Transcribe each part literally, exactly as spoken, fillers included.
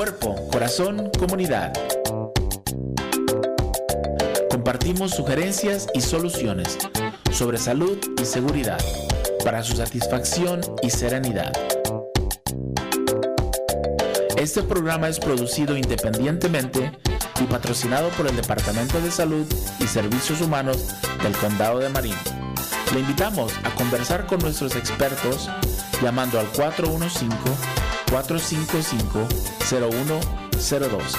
Cuerpo, corazón, comunidad. Compartimos sugerencias y soluciones sobre salud y seguridad para su satisfacción y serenidad. Este programa es producido independientemente y patrocinado por el Departamento de Salud y Servicios Humanos del Condado de Marin. Le invitamos a conversar con nuestros expertos llamando al cuatro uno cinco, cuatro cinco cinco, cero uno cero dos.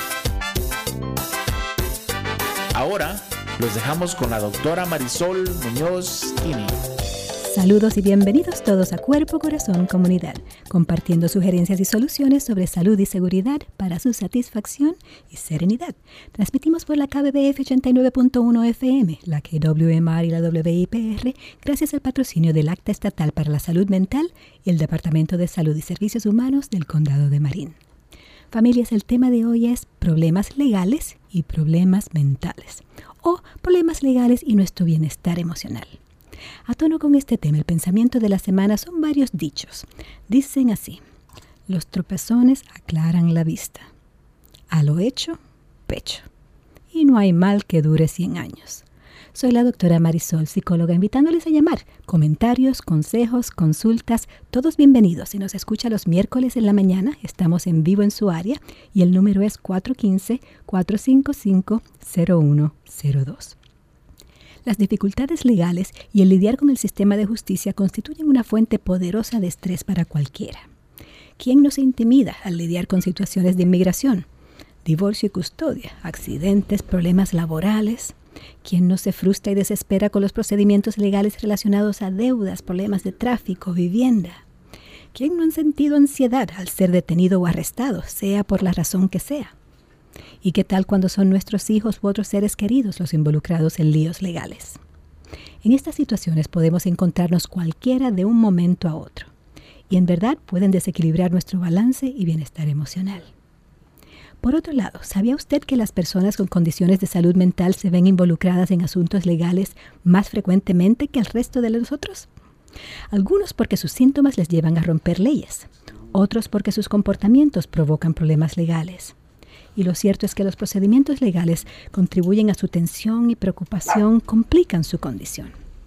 Ahora los dejamos con la doctora Marisol Muñoz Kini. Saludos y bienvenidos todos a Cuerpo, Corazón, Comunidad, compartiendo sugerencias y soluciones sobre salud y seguridad para su satisfacción y serenidad. Transmitimos por la K B B F ochenta y nueve punto uno F M, la K W M R y la W I P R, gracias al patrocinio del Acta Estatal para la Salud Mental y el Departamento de Salud y Servicios Humanos del Condado de Marin. Familias, el tema de hoy es problemas legales y problemas mentales, o problemas legales y nuestro bienestar emocional. A tono con este tema, el pensamiento de la semana son varios dichos. Dicen así: los tropezones aclaran la vista. A lo hecho, pecho. Y no hay mal que dure cien años. Soy la doctora Marisol, psicóloga, invitándoles a llamar. Comentarios, consejos, consultas, todos bienvenidos. Si nos escucha los miércoles en la mañana, estamos en vivo en su área y el número es cuatro uno cinco, cuatro cinco cinco, cero uno cero dos. Las dificultades legales y el lidiar con el sistema de justicia constituyen una fuente poderosa de estrés para cualquiera. ¿Quién no se intimida al lidiar con situaciones de inmigración? Divorcio y custodia, accidentes, problemas laborales. ¿Quién no se frustra y desespera con los procedimientos legales relacionados a deudas, problemas de tráfico, vivienda? ¿Quién no ha sentido ansiedad al ser detenido o arrestado, sea por la razón que sea? ¿Y qué tal cuando son nuestros hijos u otros seres queridos los involucrados en líos legales? En estas situaciones podemos encontrarnos cualquiera de un momento a otro, y en verdad pueden desequilibrar nuestro balance y bienestar emocional. Por otro lado, ¿sabía usted que las personas con condiciones de salud mental se ven involucradas en asuntos legales más frecuentemente que el resto de nosotros? Algunos porque sus síntomas les llevan a romper leyes, otros porque sus comportamientos provocan problemas legales. Y lo cierto es que los procedimientos legales contribuyen a su tensión y preocupación, complican su condición.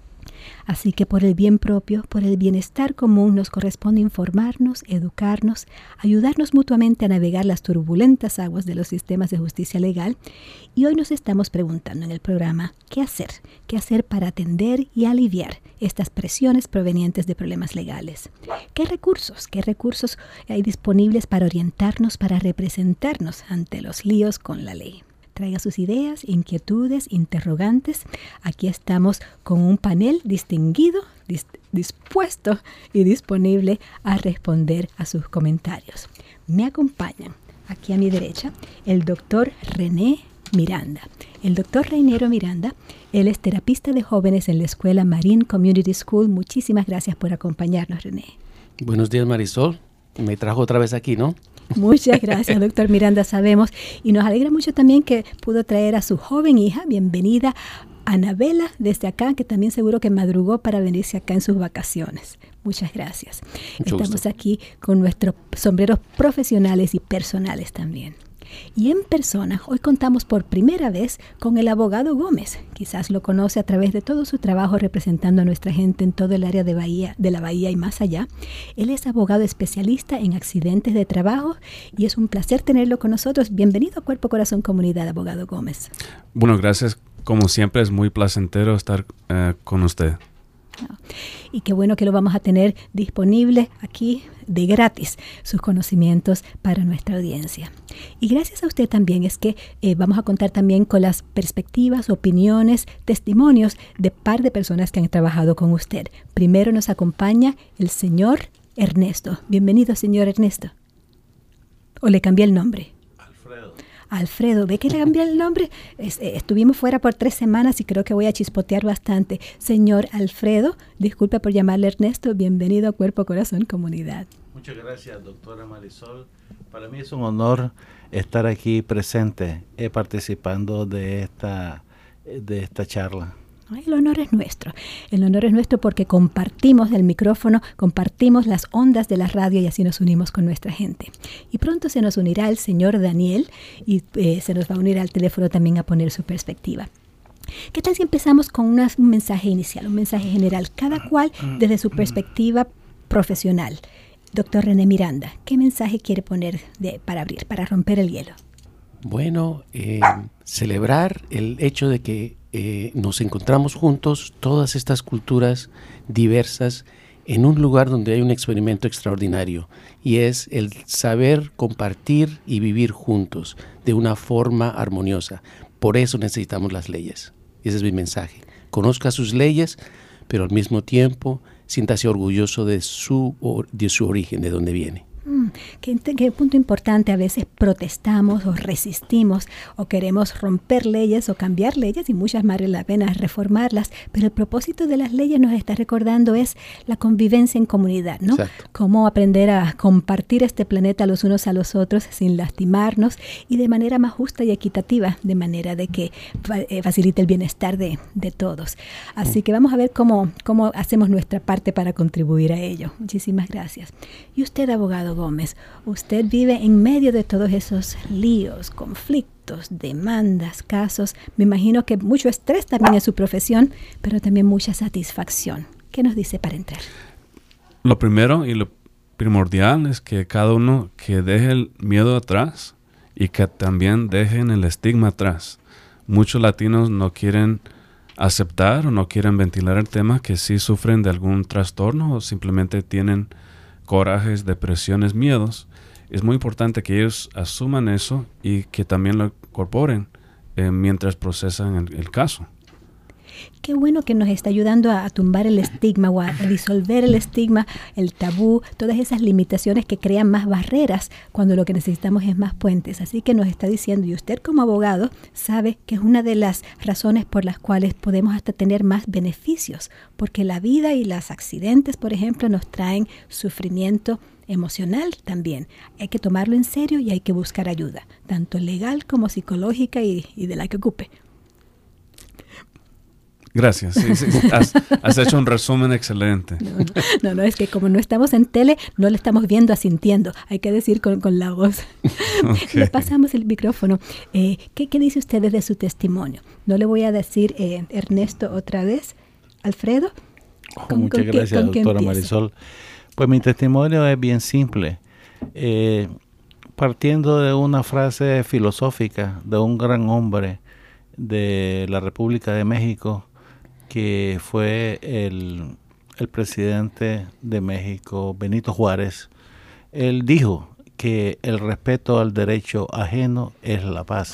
Así que por el bien propio, por el bienestar común, nos corresponde informarnos, educarnos, ayudarnos mutuamente a navegar las turbulentas aguas de los sistemas de justicia legal. Y hoy nos estamos preguntando en el programa, ¿qué hacer? ¿Qué hacer para atender y aliviar estas presiones provenientes de problemas legales? ¿Qué recursos? ¿Qué recursos hay disponibles para orientarnos, para representarnos ante los líos con la ley? Traiga sus ideas, inquietudes, interrogantes. Aquí estamos con un panel distinguido, dis- dispuesto y disponible a responder a sus comentarios. Me acompañan aquí a mi derecha el doctor René Miranda. El doctor Reinero Miranda, él es terapista de jóvenes en la escuela Marin Community School. Muchísimas gracias por acompañarnos, René. Buenos días, Marisol. Me trajo otra vez aquí, ¿no? Muchas gracias, doctor Miranda, sabemos. Y nos alegra mucho también que pudo traer a su joven hija. Bienvenida, Anabela, desde acá, que también seguro que madrugó para venirse acá en sus vacaciones. Muchas gracias. Mucho Estamos gusto. aquí con nuestros sombreros profesionales y personales también. Y en persona, hoy contamos por primera vez con el abogado Gómez. Quizás lo conoce a través de todo su trabajo representando a nuestra gente en todo el área de, Bahía, de la Bahía y más allá. Él es abogado especialista en accidentes de trabajo y es un placer tenerlo con nosotros. Bienvenido a Cuerpo, Corazón, Comunidad, abogado Gómez. Bueno, gracias. Como siempre es muy placentero estar uh, con usted. Y qué bueno que lo vamos a tener disponible aquí de gratis, sus conocimientos para nuestra audiencia. Y gracias a usted también es que eh, vamos a contar también con las perspectivas, opiniones, testimonios de par de personas que han trabajado con usted. Primero nos acompaña el señor Ernesto. Bienvenido, señor Ernesto. ¿O le cambié el nombre? Alfredo, ¿ve que le cambié el nombre? Es, eh, estuvimos fuera por tres semanas y creo que voy a chispotear bastante. Señor Alfredo, disculpe por llamarle Ernesto, bienvenido a Cuerpo, Corazón, Comunidad. Muchas gracias, doctora Marisol. Para mí es un honor estar aquí presente, eh, participando de esta, de esta charla. El honor es nuestro. El honor es nuestro porque compartimos el micrófono, compartimos las ondas de la radio y así nos unimos con nuestra gente. Y pronto se nos unirá el señor Daniel y eh, se nos va a unir al teléfono también a poner su perspectiva. ¿Qué tal si empezamos con una, un mensaje inicial, un mensaje general, cada cual desde su perspectiva profesional? Doctor René Miranda, ¿qué mensaje quiere poner de, para abrir, para romper el hielo? Bueno, eh, celebrar el hecho de que eh, nos encontramos juntos, todas estas culturas diversas, en un lugar donde hay un experimento extraordinario, y es el saber compartir y vivir juntos de una forma armoniosa. Por eso necesitamos las leyes. Ese es mi mensaje. Conozca sus leyes, pero al mismo tiempo siéntase orgulloso de su, de su origen, de dónde viene. Mm, qué, qué punto importante. A veces protestamos o resistimos o queremos romper leyes o cambiar leyes y muchas más vale la pena reformarlas, pero el propósito de las leyes nos está recordando es la convivencia en comunidad, ¿no? Exacto. Cómo aprender a compartir este planeta los unos a los otros sin lastimarnos y de manera más justa y equitativa, de manera de que eh, facilite el bienestar de, de todos. Así mm. que vamos a ver cómo, cómo hacemos nuestra parte para contribuir a ello. Muchísimas gracias. Y usted, abogado Gómez, usted vive en medio de todos esos líos, conflictos, demandas, casos. Me imagino que mucho estrés también en su profesión, pero también mucha satisfacción. ¿Qué nos dice para entrar? Lo primero y lo primordial es que cada uno que deje el miedo atrás y que también dejen el estigma atrás. Muchos latinos no quieren aceptar o no quieren ventilar el tema, que sí sufren de algún trastorno o simplemente tienen corajes, depresiones, miedos. Es muy importante que ellos asuman eso y que también lo incorporen eh, mientras procesan el, el caso. Qué bueno que nos está ayudando a, a tumbar el estigma o a, a disolver el estigma, el tabú, todas esas limitaciones que crean más barreras cuando lo que necesitamos es más puentes. Así que nos está diciendo, y usted como abogado sabe que es una de las razones por las cuales podemos hasta tener más beneficios, porque la vida y los accidentes, por ejemplo, nos traen sufrimiento emocional también. Hay que tomarlo en serio y hay que buscar ayuda, tanto legal como psicológica y, y de la que ocupe. Gracias. Sí, sí, sí. Has, has hecho un resumen excelente. No, no, no, es que como no estamos en tele, no le estamos viendo asintiendo. Hay que decir con, con la voz. Okay. Le pasamos el micrófono. Eh, ¿qué, ¿Qué dice usted de su testimonio? No le voy a decir eh, Ernesto otra vez. Alfredo. Oh, muchas con gracias, qué, doctora Marisol. Pues mi testimonio es bien simple. Eh, partiendo de una frase filosófica de un gran hombre de la República de México, que fue el, el presidente de México, Benito Juárez. Él dijo que el respeto al derecho ajeno es la paz.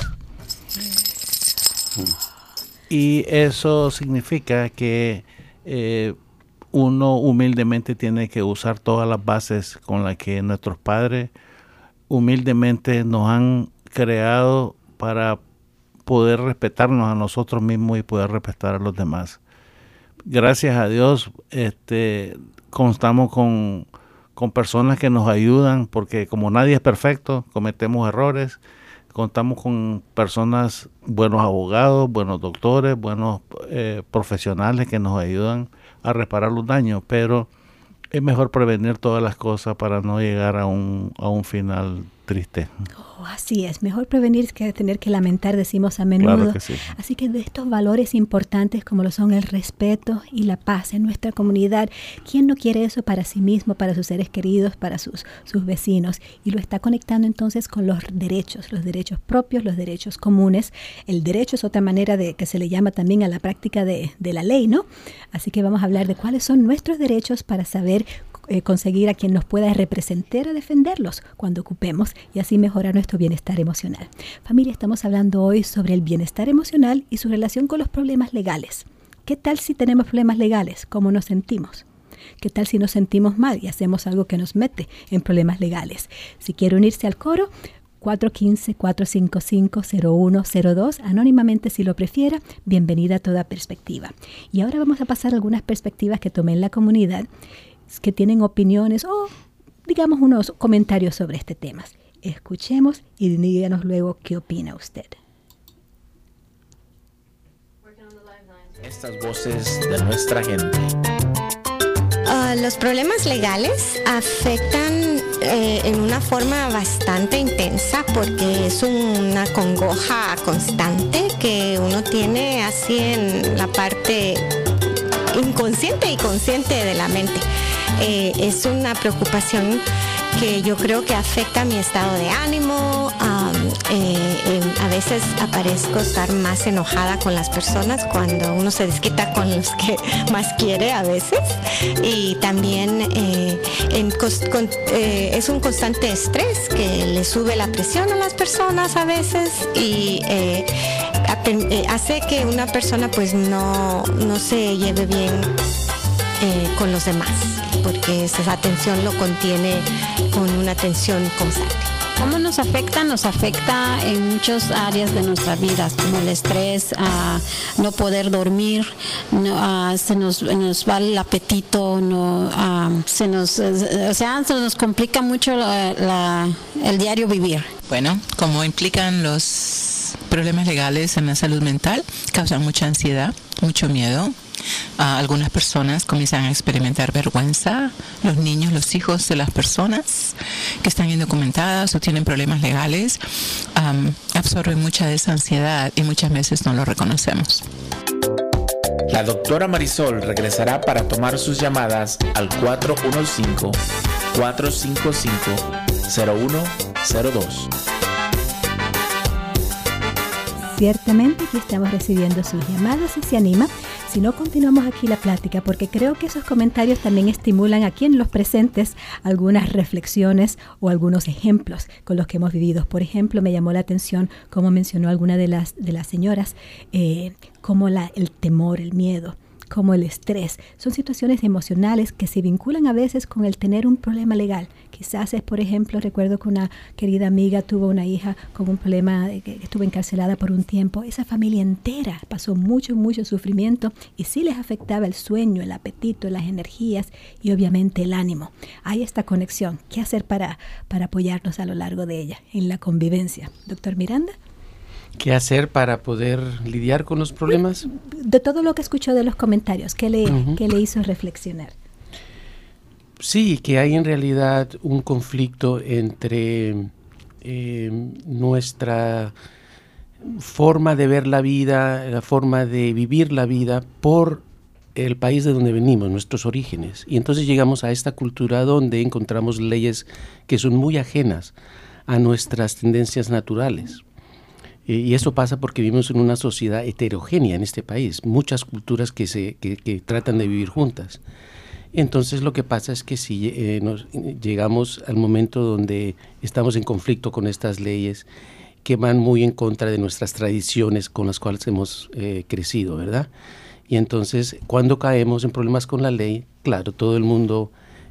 Y eso significa que eh, uno humildemente tiene que usar todas las bases con las que nuestros padres humildemente nos han creado para poder respetarnos a nosotros mismos y poder respetar a los demás. Gracias a Dios, este, contamos con, con personas que nos ayudan, porque como nadie es perfecto, cometemos errores. Contamos con personas, buenos abogados, buenos doctores, buenos eh, profesionales que nos ayudan a reparar los daños, pero es mejor prevenir todas las cosas para no llegar a un, a un final triste. Oh, así es, mejor prevenir que tener que lamentar, decimos a menudo. Claro que sí. Así que de estos valores importantes como lo son el respeto y la paz en nuestra comunidad, ¿quién no quiere eso para sí mismo, para sus seres queridos, para sus, sus vecinos? Y lo está conectando entonces con los derechos, los derechos propios, los derechos comunes. El derecho es otra manera de que se le llama también a la práctica de, de la ley, ¿no? Así que vamos a hablar de cuáles son nuestros derechos para saber Eh, conseguir a quien nos pueda representar a defenderlos cuando ocupemos y así mejorar nuestro bienestar emocional. Familia, estamos hablando hoy sobre el bienestar emocional y su relación con los problemas legales. ¿Qué tal si tenemos problemas legales? ¿Cómo nos sentimos? ¿Qué tal si nos sentimos mal y hacemos algo que nos mete en problemas legales? Si quiere unirse al coro, cuatro uno cinco, cuatro cinco cinco, cero uno cero dos, anónimamente si lo prefiera, bienvenida a toda perspectiva. Y ahora vamos a pasar algunas perspectivas que tomé en la comunidad que tienen opiniones o, digamos, unos comentarios sobre este tema. Escuchemos y díganos luego qué opina usted. Estas voces de nuestra gente. Uh, los problemas legales afectan eh, en una forma bastante intensa porque es una congoja constante que uno tiene así en la parte inconsciente y consciente de la mente. Eh, es una preocupación que yo creo que afecta mi estado de ánimo. Um, eh, eh, a veces aparezco estar más enojada con las personas cuando uno se desquita con los que más quiere a veces. Y también eh, en cos- con, eh, es un constante estrés que le sube la presión a las personas a veces y eh, eh, hace que una persona pues no, no se lleve bien eh, con los demás, porque esa tensión lo contiene con una tensión constante. ¿Cómo nos afecta? Nos afecta en muchas áreas de nuestra vida, como el estrés, uh, no poder dormir, no, uh, se nos, nos va el apetito, no, uh, se nos, uh, o sea, se nos complica mucho la, la, el diario vivir. Bueno, como implican los problemas legales en la salud mental, causan mucha ansiedad, mucho miedo. Uh, algunas personas comienzan a experimentar vergüenza, los niños, los hijos de las personas que están indocumentadas o tienen problemas legales um, absorben mucha de esa ansiedad y muchas veces no lo reconocemos. La doctora Marisol regresará para tomar sus llamadas al cuatro uno cinco, cuatro cinco cinco, cero uno cero dos. Ciertamente aquí estamos recibiendo sus llamadas y se anima. Si no, continuamos aquí la plática porque creo que esos comentarios también estimulan aquí en los presentes algunas reflexiones o algunos ejemplos con los que hemos vivido. Por ejemplo, me llamó la atención como mencionó alguna de las, de las señoras, eh, como la, el temor, el miedo, como el estrés. Son situaciones emocionales que se vinculan a veces con el tener un problema legal. Quizás es, por ejemplo, recuerdo que una querida amiga tuvo una hija con un problema, que estuvo encarcelada por un tiempo. Esa familia entera pasó mucho, mucho sufrimiento y sí les afectaba el sueño, el apetito, las energías y obviamente el ánimo. Hay esta conexión. ¿Qué hacer para, para apoyarnos a lo largo de ella en la convivencia? Doctor Miranda. ¿Qué hacer para poder lidiar con los problemas? De todo lo que escuchó de los comentarios, ¿qué le, Uh-huh. ¿qué le hizo reflexionar? Sí, que hay en realidad un conflicto entre eh, nuestra forma de ver la vida, la forma de vivir la vida por el país de donde venimos, nuestros orígenes. Y entonces llegamos a esta cultura donde encontramos leyes que son muy ajenas a nuestras tendencias naturales. Y eso pasa porque vivimos en una sociedad heterogénea en este país, muchas culturas que, se, que, que tratan de vivir juntas. Entonces lo que pasa es que si eh, nos, llegamos al momento donde estamos en conflicto con estas leyes que van muy en contra de nuestras tradiciones con las cuales hemos eh, crecido, ¿verdad? Y entonces cuando caemos en problemas con la ley, claro, todo el mundo,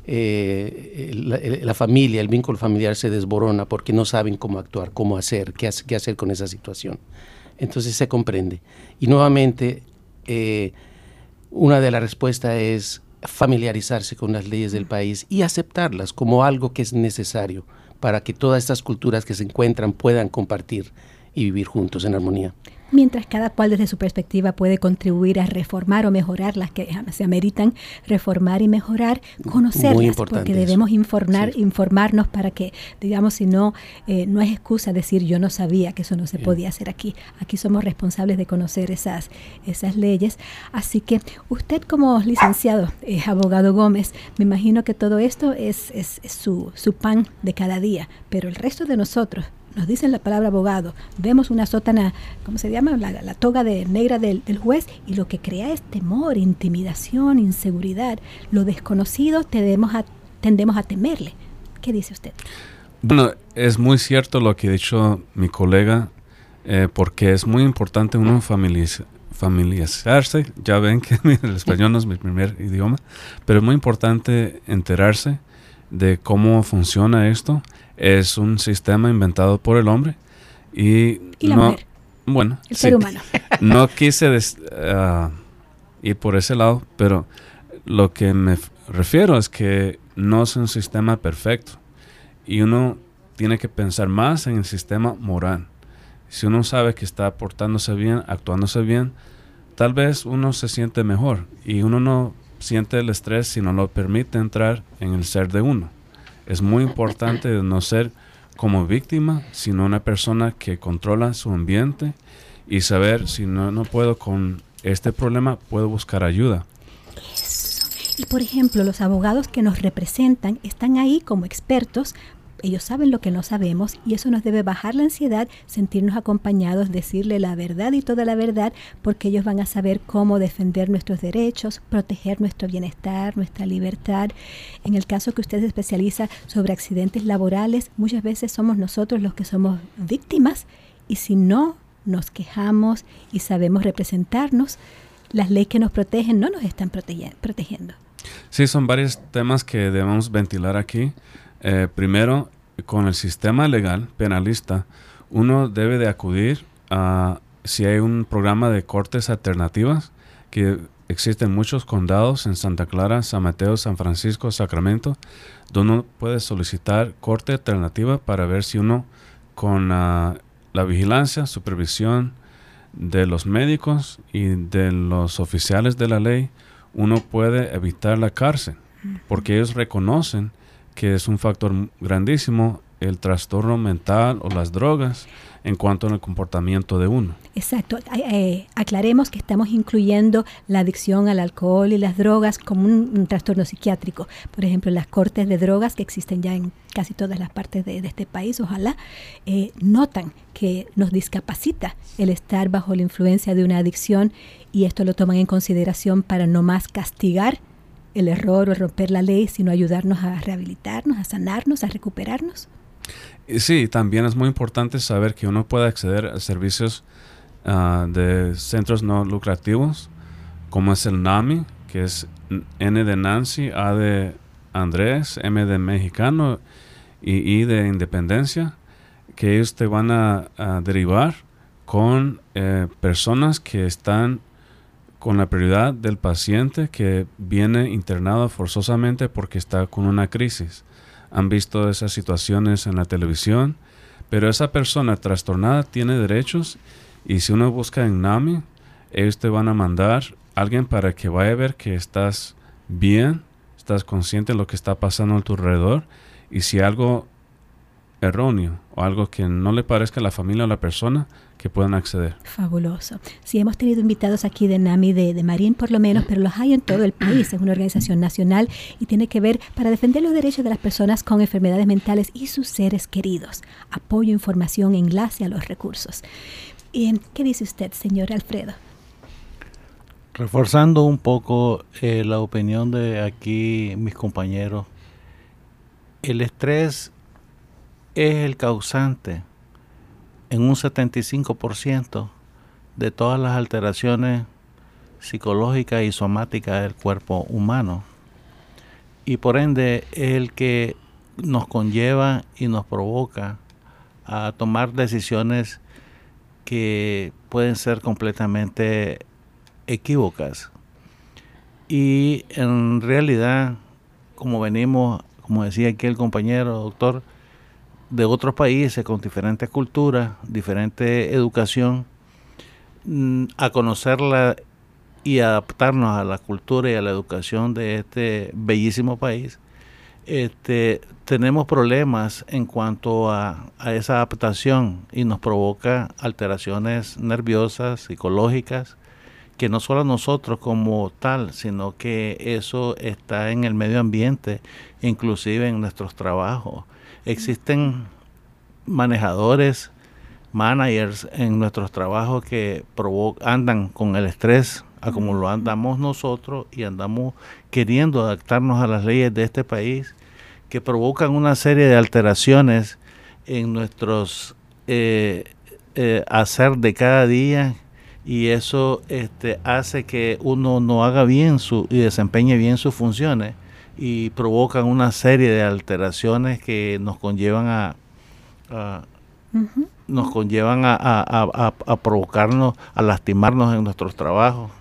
eh, la, la familia, el vínculo familiar se desborona porque no saben cómo actuar, cómo hacer, qué, hacer, qué hacer con esa situación. Entonces se comprende. Y nuevamente, eh, una de las respuestas es familiarizarse con las leyes del país y aceptarlas como algo que es necesario para que todas estas culturas que se encuentran puedan compartir y vivir juntos en armonía. Mientras cada cual desde su perspectiva puede contribuir a reformar o mejorar las que se ameritan, reformar y mejorar, conocerlas, porque debemos informar, sí. informarnos para que, digamos, si no, eh, no es excusa decir yo no sabía que eso no se sí. podía hacer aquí. Aquí somos responsables de conocer esas, esas leyes. Así que usted como licenciado, eh, abogado Gómez, me imagino que todo esto es, es, es su, su pan de cada día, pero el resto de nosotros, nos dicen la palabra abogado, vemos una sótana, ¿cómo se llama? La, la toga de, negra del, del juez y lo que crea es temor, intimidación, inseguridad. Lo desconocido tendemos a, tendemos a temerle. ¿Qué dice usted? Bueno, es muy cierto lo que ha dicho mi colega, eh, porque es muy importante uno familiarizarse. familiarizarse, ya ven que el español no es mi primer idioma, pero es muy importante enterarse de cómo funciona esto. Es un sistema inventado por el hombre y, ¿Y la no, mujer? Bueno, el sí, ser humano. No quise des, uh, ir por ese lado, pero lo que me f- refiero es que no es un sistema perfecto y uno tiene que pensar más en el sistema moral. Si uno sabe que está portándose bien, actuándose bien, tal vez uno se siente mejor y uno no siente el estrés si no lo permite entrar en el ser de uno. Es muy importante no ser como víctima, sino una persona que controla su ambiente y saber si no, no puedo con este problema, puedo buscar ayuda. Eso. Y por ejemplo, los abogados que nos representan están ahí como expertos. Ellos saben lo que no sabemos y eso nos debe bajar la ansiedad, sentirnos acompañados, decirle la verdad y toda la verdad, porque ellos van a saber cómo defender nuestros derechos, proteger nuestro bienestar, nuestra libertad. En el caso que usted se especializa sobre accidentes laborales, muchas veces somos nosotros los que somos víctimas y si no nos quejamos y sabemos representarnos, las leyes que nos protegen no nos están protege- protegiendo. Sí, son varios temas que debemos ventilar aquí. Eh, primero, con el sistema legal penalista, uno debe de acudir a si hay un programa de cortes alternativas, que existen muchos condados en Santa Clara, San Mateo, San Francisco, Sacramento, donde uno puede solicitar corte alternativa para ver si uno con uh, la vigilancia, supervisión de los médicos y de los oficiales de la ley, uno puede evitar la cárcel, porque ellos reconocen que es un factor grandísimo el trastorno mental o las drogas en cuanto al comportamiento de uno. Exacto. Eh, aclaremos que estamos incluyendo la adicción al alcohol y las drogas como un, un trastorno psiquiátrico. Por ejemplo, las cortes de drogas que existen ya en casi todas las partes de, de este país, ojalá, eh, notan que nos discapacita el estar bajo la influencia de una adicción y esto lo toman en consideración para no más castigar el error o el romper la ley, sino ayudarnos a rehabilitarnos, a sanarnos, a recuperarnos. Sí, también es muy importante saber que uno puede acceder a servicios uh, de centros no lucrativos, como es el NAMI, que es N de Nancy, A de Andrés, M de Mexicano y I de Independencia, que ellos te van a, a derivar con eh, personas que están con la prioridad del paciente que viene internado forzosamente porque está con una crisis. Han visto esas situaciones en la televisión, pero esa persona trastornada tiene derechos y si uno busca en NAMI, ellos te van a mandar a alguien para que vaya a ver que estás bien, estás consciente de lo que está pasando a tu alrededor y si algo erróneo o algo que no le parezca a la familia o a la persona, que puedan acceder. Fabuloso. Sí, hemos tenido invitados aquí de NAMI, de, de Marín por lo menos, pero los hay en todo el país. Es una organización nacional y tiene que ver para defender los derechos de las personas con enfermedades mentales y sus seres queridos. Apoyo, información, enlace a los recursos. Eh, ¿Qué dice usted, señor Alfredo? Reforzando un poco eh, la opinión de aquí mis compañeros, el estrés es el causante en un setenta y cinco por ciento de todas las alteraciones psicológicas y somáticas del cuerpo humano. Y por ende es el que nos conlleva y nos provoca a tomar decisiones que pueden ser completamente equívocas. Y en realidad, como venimos, como decía aquí el compañero doctor, de otros países con diferentes culturas, diferente educación, a conocerla y adaptarnos a la cultura y a la educación de este bellísimo país, este, tenemos problemas en cuanto a, a esa adaptación y nos provoca alteraciones nerviosas, psicológicas, que no solo a nosotros como tal, sino que eso está en el medio ambiente, inclusive en nuestros trabajos. Existen manejadores, managers en nuestros trabajos que provo- andan con el estrés a como lo andamos nosotros y andamos queriendo adaptarnos a las leyes de este país que provocan una serie de alteraciones en nuestros eh, eh, hacer de cada día y eso este, hace que uno no haga bien su y desempeñe bien sus funciones y provocan una serie de alteraciones que nos conllevan a, a uh-huh. nos conllevan a, a, a, a provocarnos, a lastimarnos en nuestros trabajos.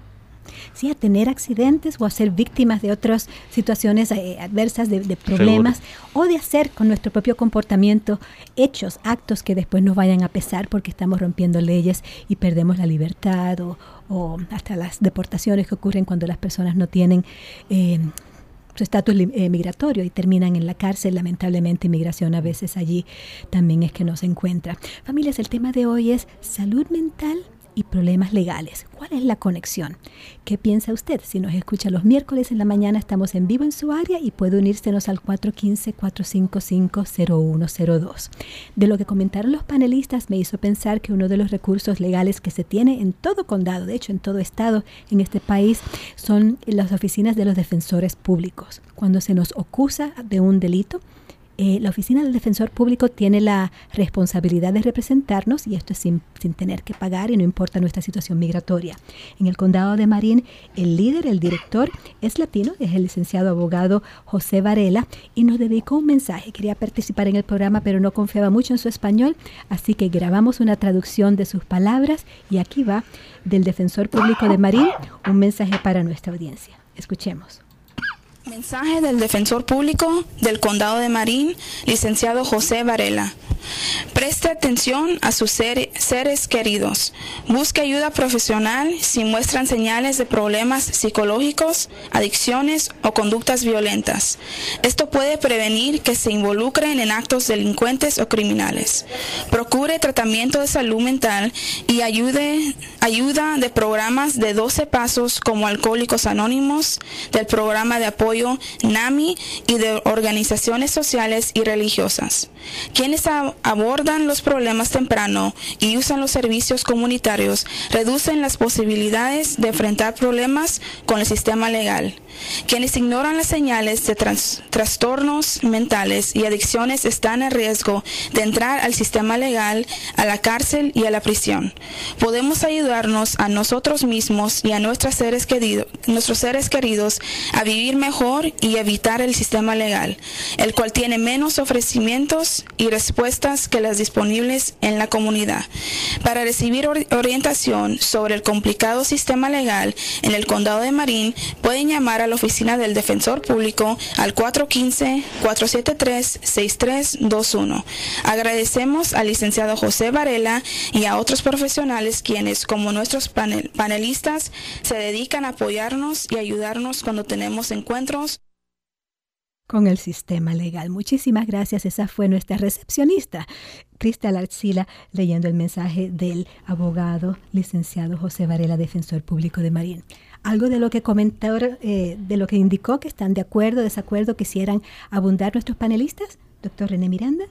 ¿sí? A tener accidentes o a ser víctimas de otras situaciones eh, adversas, de, de problemas, seguro, o de hacer con nuestro propio comportamiento hechos, actos que después nos vayan a pesar porque estamos rompiendo leyes y perdemos la libertad, o, o hasta las deportaciones que ocurren cuando las personas no tienen eh, su estatus eh, migratorio y terminan en la cárcel. Lamentablemente, inmigración a veces allí también es que no se encuentra. Familias, el tema de hoy es salud mental y problemas legales. ¿Cuál es la conexión? ¿Qué piensa usted? Si nos escucha los miércoles en la mañana, estamos en vivo en su área y puede unírsenos al cuatro uno cinco, cuatro cinco cinco, cero uno cero dos. De lo que comentaron los panelistas me hizo pensar que uno de los recursos legales que se tiene en todo condado, de hecho en todo estado en este país, son las oficinas de los defensores públicos. Cuando se nos acusa de un delito, Eh, la oficina del defensor público tiene la responsabilidad de representarnos, y esto es sin, sin tener que pagar y no importa nuestra situación migratoria. En el condado de Marín, el líder, el director, es latino, es el licenciado abogado José Varela, y nos dedicó un mensaje. Quería participar en el programa, pero no confiaba mucho en su español, así que grabamos una traducción de sus palabras, y aquí va, del defensor público de Marín, un mensaje para nuestra audiencia. Escuchemos. Mensaje del Defensor Público del Condado de Marín, licenciado José Varela. Preste atención a sus ser, seres queridos. Busque ayuda profesional si muestran señales de problemas psicológicos, adicciones o conductas violentas. Esto puede prevenir que se involucren en actos delincuentes o criminales. Procure tratamiento de salud mental y ayude, ayuda de programas de doce pasos como Alcohólicos Anónimos, del programa de apoyo NAMI y de organizaciones sociales y religiosas. Quienes abordan los problemas temprano y usan los servicios comunitarios reducen las posibilidades de enfrentar problemas con el sistema legal. Quienes ignoran las señales de trans, trastornos mentales y adicciones están en riesgo de entrar al sistema legal, a la cárcel y a la prisión. Podemos ayudarnos a nosotros mismos y a nuestros seres queridos, nuestros seres queridos a vivir mejor y evitar el sistema legal, el cual tiene menos ofrecimientos y respuestas que las disponibles en la comunidad. Para recibir or- orientación sobre el complicado sistema legal en el condado de Marín, pueden llamar a la oficina del Defensor Público al cuatro uno cinco, cuatro siete tres, seis tres dos uno. Agradecemos al licenciado José Varela y a otros profesionales quienes, como nuestros panel- panelistas, se dedican a apoyarnos y ayudarnos cuando tenemos encuentros con el sistema legal. Muchísimas gracias. Esa fue nuestra recepcionista, Cristal Arcila, leyendo el mensaje del abogado licenciado José Varela, defensor público de Marín. Algo de lo que comentó, eh, de lo que indicó que están de acuerdo, desacuerdo, quisieran abundar nuestros panelistas. Doctor René Miranda.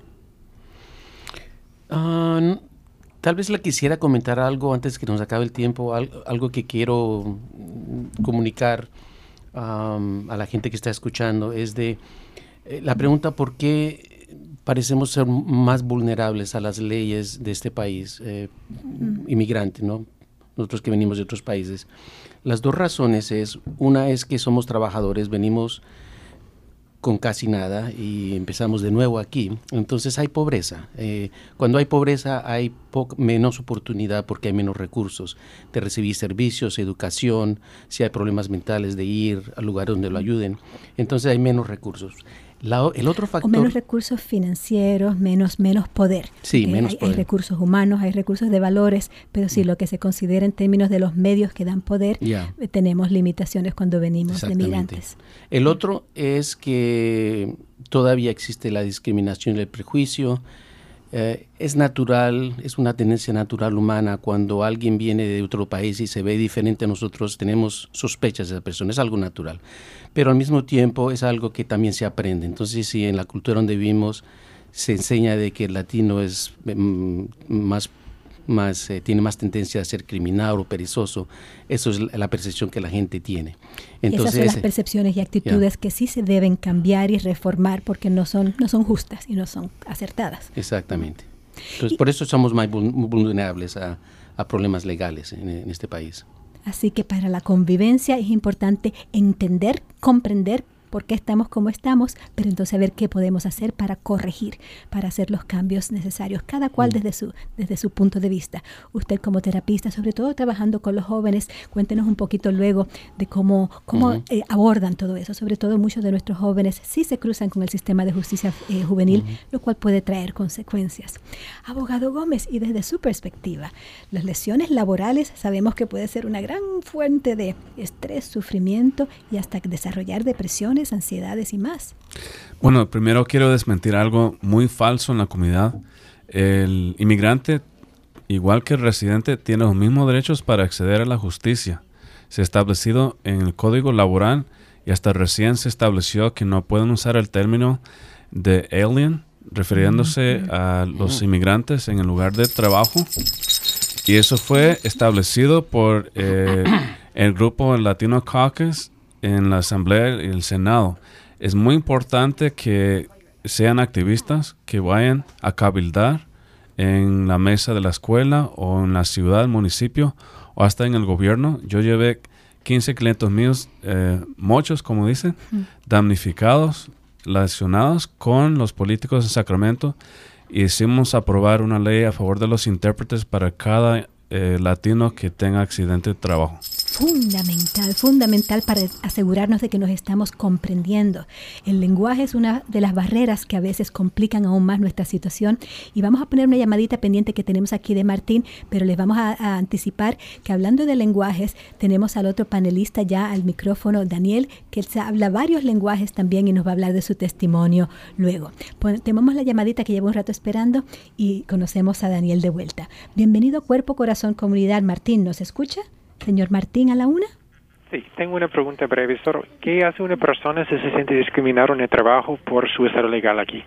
Uh, tal vez le quisiera comentar algo antes que nos acabe el tiempo, algo, algo que quiero comunicar Um, a la gente que está escuchando, es de eh, la pregunta: ¿por qué parecemos ser más vulnerables a las leyes de este país, eh, mm. inmigrante, ¿no? Nosotros que venimos de otros países? Las dos razones es, una es que somos trabajadores, venimos con casi nada y empezamos de nuevo aquí, entonces hay pobreza. Eh, cuando hay pobreza hay menos oportunidad porque hay menos recursos de recibir servicios, educación, si hay problemas mentales de ir al lugar donde lo ayuden, entonces hay menos recursos. La, el otro factor, o menos recursos financieros, menos, menos poder. Sí, menos hay, poder. Hay recursos humanos, hay recursos de valores, pero sí, lo que se considera en términos de los medios que dan poder, yeah. tenemos limitaciones cuando venimos de migrantes. El otro es que todavía existe la discriminación y el prejuicio. Eh, es natural, es una tendencia natural humana. Cuando alguien viene de otro país y se ve diferente a nosotros, tenemos sospechas de esa persona, es algo natural. Pero al mismo tiempo es algo que también se aprende. Entonces, si en la cultura donde vivimos se enseña de que el latino es mm, más, más eh, tiene más tendencia a ser criminal o perezoso, eso es la percepción que la gente tiene. Entonces, esas son las percepciones y actitudes yeah. que sí se deben cambiar y reformar porque no son, no son justas y no son acertadas. Exactamente. Entonces, y, por eso somos más vulnerables a, a problemas legales en, en este país. Así que para la convivencia es importante entender, comprender por qué estamos como estamos, pero entonces a ver qué podemos hacer para corregir, para hacer los cambios necesarios, cada cual desde su, desde su punto de vista. Usted como terapista, sobre todo trabajando con los jóvenes, cuéntenos un poquito luego de cómo, cómo uh-huh. eh, abordan todo eso. Sobre todo muchos de nuestros jóvenes sí se cruzan con el sistema de justicia eh, juvenil, uh-huh. lo cual puede traer consecuencias. Abogado Gómez, y desde su perspectiva, las lesiones laborales sabemos que puede ser una gran fuente de estrés, sufrimiento y hasta desarrollar depresiones, ansiedades y más. Bueno, primero quiero desmentir algo muy falso en la comunidad. El inmigrante, igual que el residente, tiene los mismos derechos para acceder a la justicia. Se ha establecido en el Código Laboral y hasta recién se estableció que no pueden usar el término de alien, refiriéndose mm-hmm. a los inmigrantes en el lugar de trabajo. Y eso fue establecido por eh, el grupo Latino Caucus en la Asamblea y el Senado. Es muy importante que sean activistas, que vayan a cabildar en la mesa de la escuela o en la ciudad, municipio o hasta en el gobierno. Yo llevé quince clientes míos, eh, muchos, como dicen, mm. damnificados, lesionados con los políticos de Sacramento. Y hicimos aprobar una ley a favor de los intérpretes para cada eh, latino que tenga accidente de trabajo. Fundamental, fundamental para asegurarnos de que nos estamos comprendiendo. El lenguaje es una de las barreras que a veces complican aún más nuestra situación. Y vamos a poner una llamadita pendiente que tenemos aquí de Martín, pero les vamos a, a anticipar que hablando de lenguajes, tenemos al otro panelista ya al micrófono, Daniel, que habla varios lenguajes también y nos va a hablar de su testimonio luego. Pues, tenemos la llamadita que lleva un rato esperando y conocemos a Daniel de vuelta. Bienvenido Cuerpo, Corazón, Comunidad. Martín, ¿nos escucha? Señor Martín, a la una. Sí, tengo una pregunta breve. ¿Qué hace una persona si se siente discriminada en el trabajo por su estado legal aquí?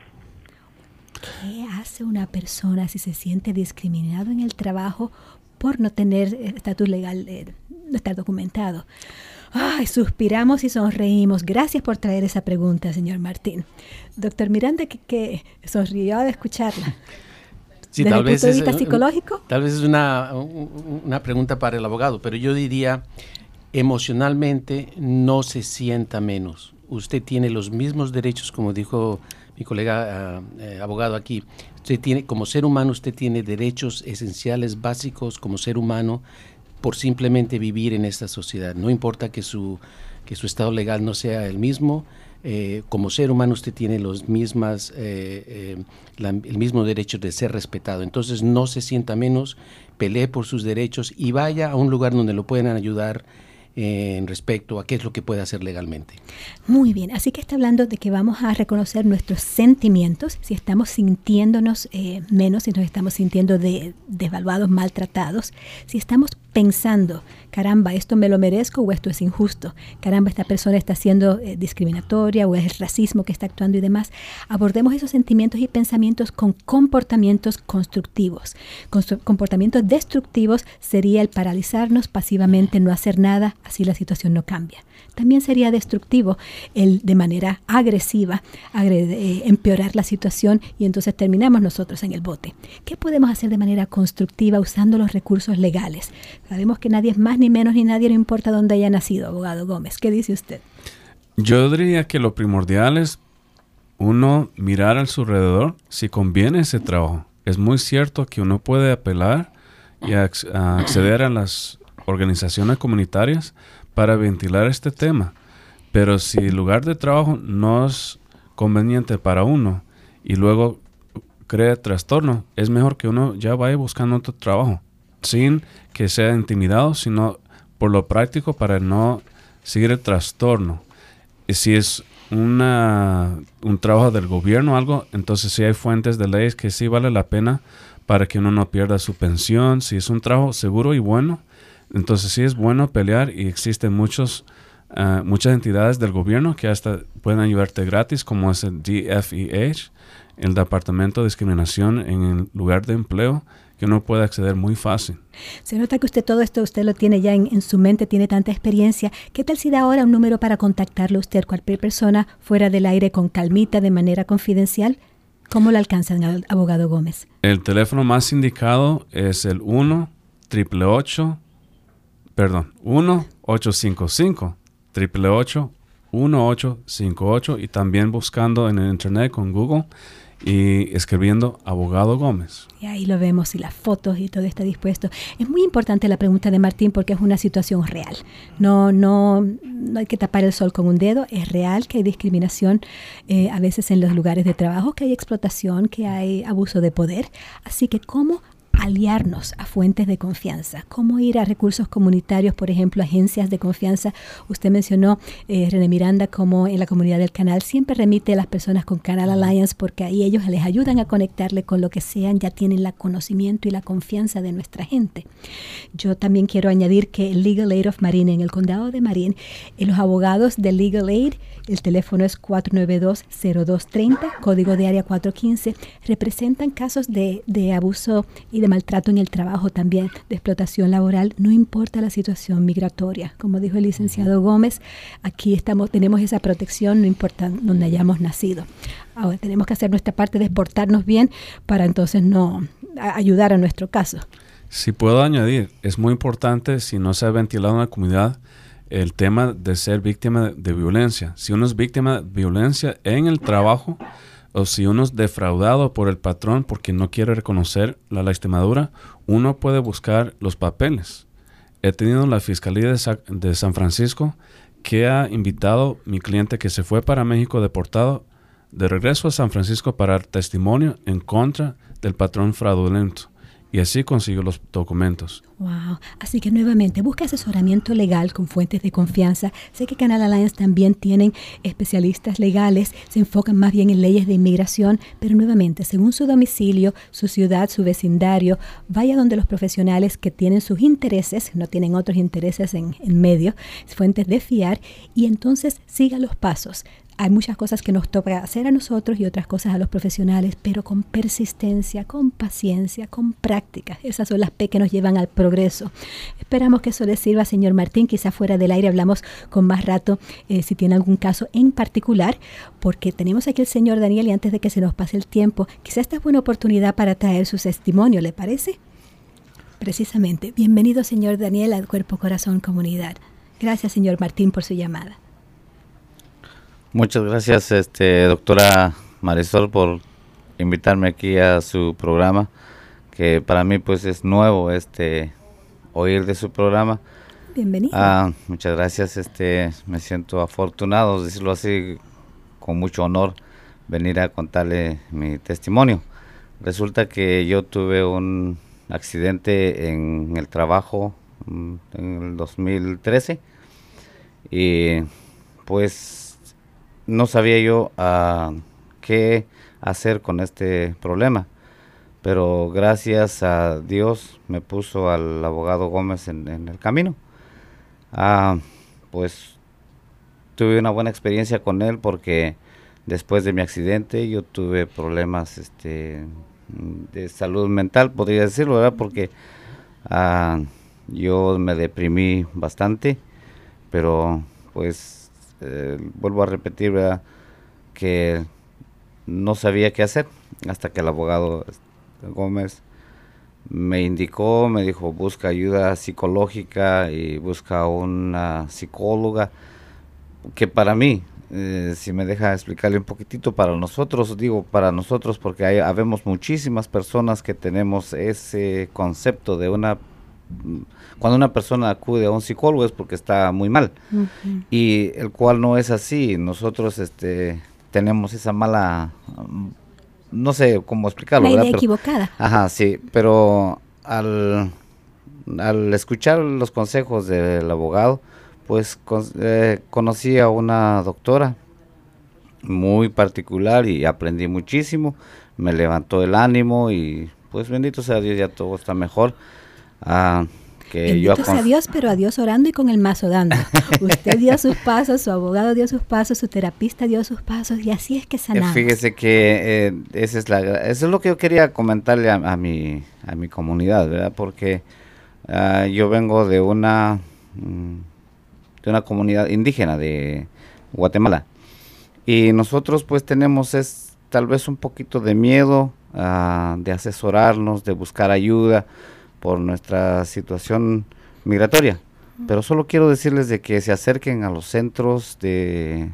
¿Qué hace una persona si se siente discriminado en el trabajo por no tener estatus legal, eh, no estar documentado? Ay, suspiramos y sonreímos. Gracias por traer esa pregunta, señor Martín. Doctor Miranda, que, que sonrió al escucharla. Sí, ¿Desde tal el vez punto de es, vista psicológico? Tal vez es una, una pregunta para el abogado, pero yo diría, emocionalmente no se sienta menos. Usted tiene los mismos derechos, como dijo mi colega uh, eh, abogado aquí. Usted tiene, como ser humano, usted tiene derechos esenciales, básicos, como ser humano, por simplemente vivir en esta sociedad. No importa que su, que su estado legal no sea el mismo. Eh, como ser humano usted tiene los mismas, eh, eh, la, el mismo derecho de ser respetado. Entonces no se sienta menos, pelee por sus derechos y vaya a un lugar donde lo puedan ayudar eh, en respecto a qué es lo que puede hacer legalmente. Muy bien, así que está hablando de que vamos a reconocer nuestros sentimientos, si estamos sintiéndonos eh, menos, si nos estamos sintiendo de, devaluados, maltratados, si estamos pensando, caramba, esto me lo merezco o esto es injusto, caramba, esta persona está siendo eh, discriminatoria o es el racismo que está actuando y demás. Abordemos esos sentimientos y pensamientos con comportamientos constructivos. Con comportamientos destructivos sería el paralizarnos pasivamente, no hacer nada, así la situación no cambia. También sería destructivo el de manera agresiva agre- eh, empeorar la situación y entonces terminamos nosotros en el bote. ¿Qué podemos hacer de manera constructiva usando los recursos legales? Sabemos que nadie es más ni menos ni nadie, no importa dónde haya nacido, abogado Gómez. ¿Qué dice usted? Yo diría que lo primordial es uno mirar a su alrededor si conviene ese trabajo. Es muy cierto que uno puede apelar y ac- a acceder a las organizaciones comunitarias para ventilar este tema, pero si el lugar de trabajo no es conveniente para uno y luego crea trastorno, es mejor que uno ya vaya buscando otro trabajo, sin que sea intimidado, sino por lo práctico para no seguir el trastorno. Y si es una, un trabajo del gobierno o algo, entonces sí hay fuentes de leyes que sí vale la pena para que uno no pierda su pensión. Si es un trabajo seguro y bueno, entonces sí es bueno pelear y existen muchos, uh, muchas entidades del gobierno que hasta pueden ayudarte gratis, como es el D F E H, el Departamento de Discriminación en el lugar de empleo, que uno puede acceder muy fácil. Se nota que usted todo esto usted lo tiene ya en, en su mente, tiene tanta experiencia. ¿Qué tal si da ahora un número para contactarlo usted, cualquier persona fuera del aire con calmita, de manera confidencial? ¿Cómo lo alcanzan, al abogado Gómez? El teléfono más indicado es el uno ocho ocho ocho Perdón, uno ocho cinco cinco, ocho ocho ocho, uno ocho cinco ocho y también buscando en el internet con Google y escribiendo Abogado Gómez. Y ahí lo vemos y las fotos y todo está dispuesto. Es muy importante la pregunta de Martín porque es una situación real. No, no, no hay que tapar el sol con un dedo. Es real que hay discriminación eh, a veces en los lugares de trabajo, que hay explotación, que hay abuso de poder. Así que ¿cómo aliarnos a fuentes de confianza? ¿Cómo ir a recursos comunitarios, por ejemplo, agencias de confianza? Usted mencionó, eh, René Miranda, como en la comunidad del canal siempre remite a las personas con Canal Alliance porque ahí ellos les ayudan a conectarle con lo que sean, ya tienen el conocimiento y la confianza de nuestra gente. Yo también quiero añadir que el Legal Aid of Marin, en el condado de Marin, eh, los abogados de Legal Aid, el teléfono es cuatro nueve dos, cero dos tres cero, código de área cuatro uno cinco, representan casos de, de abuso y de maltrato en el trabajo también, de explotación laboral, no importa la situación migratoria. Como dijo el licenciado Gómez, aquí estamos, tenemos esa protección, no importa donde hayamos nacido. Ahora tenemos que hacer nuestra parte de exportarnos bien para entonces no a, ayudar a nuestro caso. Si puedo añadir, es muy importante, si no se ha ventilado en la comunidad, el tema de ser víctima de, de violencia. Si uno es víctima de violencia en el trabajo, o si uno es defraudado por el patrón porque no quiere reconocer la lastimadura, uno puede buscar los papeles. He tenido la Fiscalía de, Sa- de San Francisco que ha invitado a mi cliente que se fue para México deportado de regreso a San Francisco para dar testimonio en contra del patrón fraudulento. Y así consiguió los documentos. Wow. Así que nuevamente, busca asesoramiento legal con fuentes de confianza. Sé que Canal Alliance también tienen especialistas legales, se enfocan más bien en leyes de inmigración, pero nuevamente, según su domicilio, su ciudad, su vecindario, vaya donde los profesionales que tienen sus intereses, no tienen otros intereses en, en medio, fuentes de fiar, y entonces siga los pasos. Hay muchas cosas que nos toca hacer a nosotros y otras cosas a los profesionales, pero con persistencia, con paciencia, con práctica. Esas son las P que nos llevan al progreso. Esperamos que eso les sirva, señor Martín. Quizá fuera del aire hablamos con más rato eh, si tiene algún caso en particular, porque tenemos aquí el señor Daniel y antes de que se nos pase el tiempo, quizá esta es buena oportunidad para traer su testimonio, ¿le parece? Precisamente. Bienvenido, señor Daniel, al Cuerpo Corazón Comunidad. Gracias, señor Martín, por su llamada. Muchas gracias, este, doctora Marisol, por invitarme aquí a su programa, que para mí pues es nuevo este oír de su programa. Bienvenido. Ah, muchas gracias, este, me siento afortunado, decirlo así, con mucho honor, venir a contarle mi testimonio. Resulta que yo tuve un accidente en el trabajo en el dos mil trece y pues no sabía yo uh, qué hacer con este problema, pero gracias a Dios me puso al abogado Gómez en, en el camino. Uh, pues tuve una buena experiencia con él porque después de mi accidente yo tuve problemas este, de salud mental, podría decirlo, ¿verdad? Porque uh, yo me deprimí bastante, pero pues Eh, vuelvo a repetir, ¿verdad?, que no sabía qué hacer hasta que el abogado Gómez me indicó, me dijo busca ayuda psicológica y busca una psicóloga, que para mí, eh, si me deja explicarle un poquitito, para nosotros, digo para nosotros porque hay, habemos muchísimas personas que tenemos ese concepto de una, cuando una persona acude a un psicólogo es porque está muy mal, uh-huh. y el cual no es así. Nosotros este tenemos esa mala, no sé cómo explicarlo, la idea ¿verdad? Pero, equivocada. Ajá, sí, pero al, al escuchar los consejos del abogado, pues con, eh, conocí a una doctora muy particular y aprendí muchísimo, me levantó el ánimo y pues bendito sea Dios, ya todo está mejor. Ah, que Bendito yo sea Dios, pero a Dios orando y con el mazo dando. Usted dio sus pasos, su abogado dio sus pasos, su terapista dio sus pasos y así es que sanamos. Fíjese que eh, esa es la, eso es lo que yo quería comentarle a, a mi a mi comunidad, ¿verdad? Porque uh, yo vengo de una de una comunidad indígena de Guatemala y nosotros pues tenemos es tal vez un poquito de miedo uh, de asesorarnos, de buscar ayuda por nuestra situación migratoria, Pero solo quiero decirles de que se acerquen a los centros de,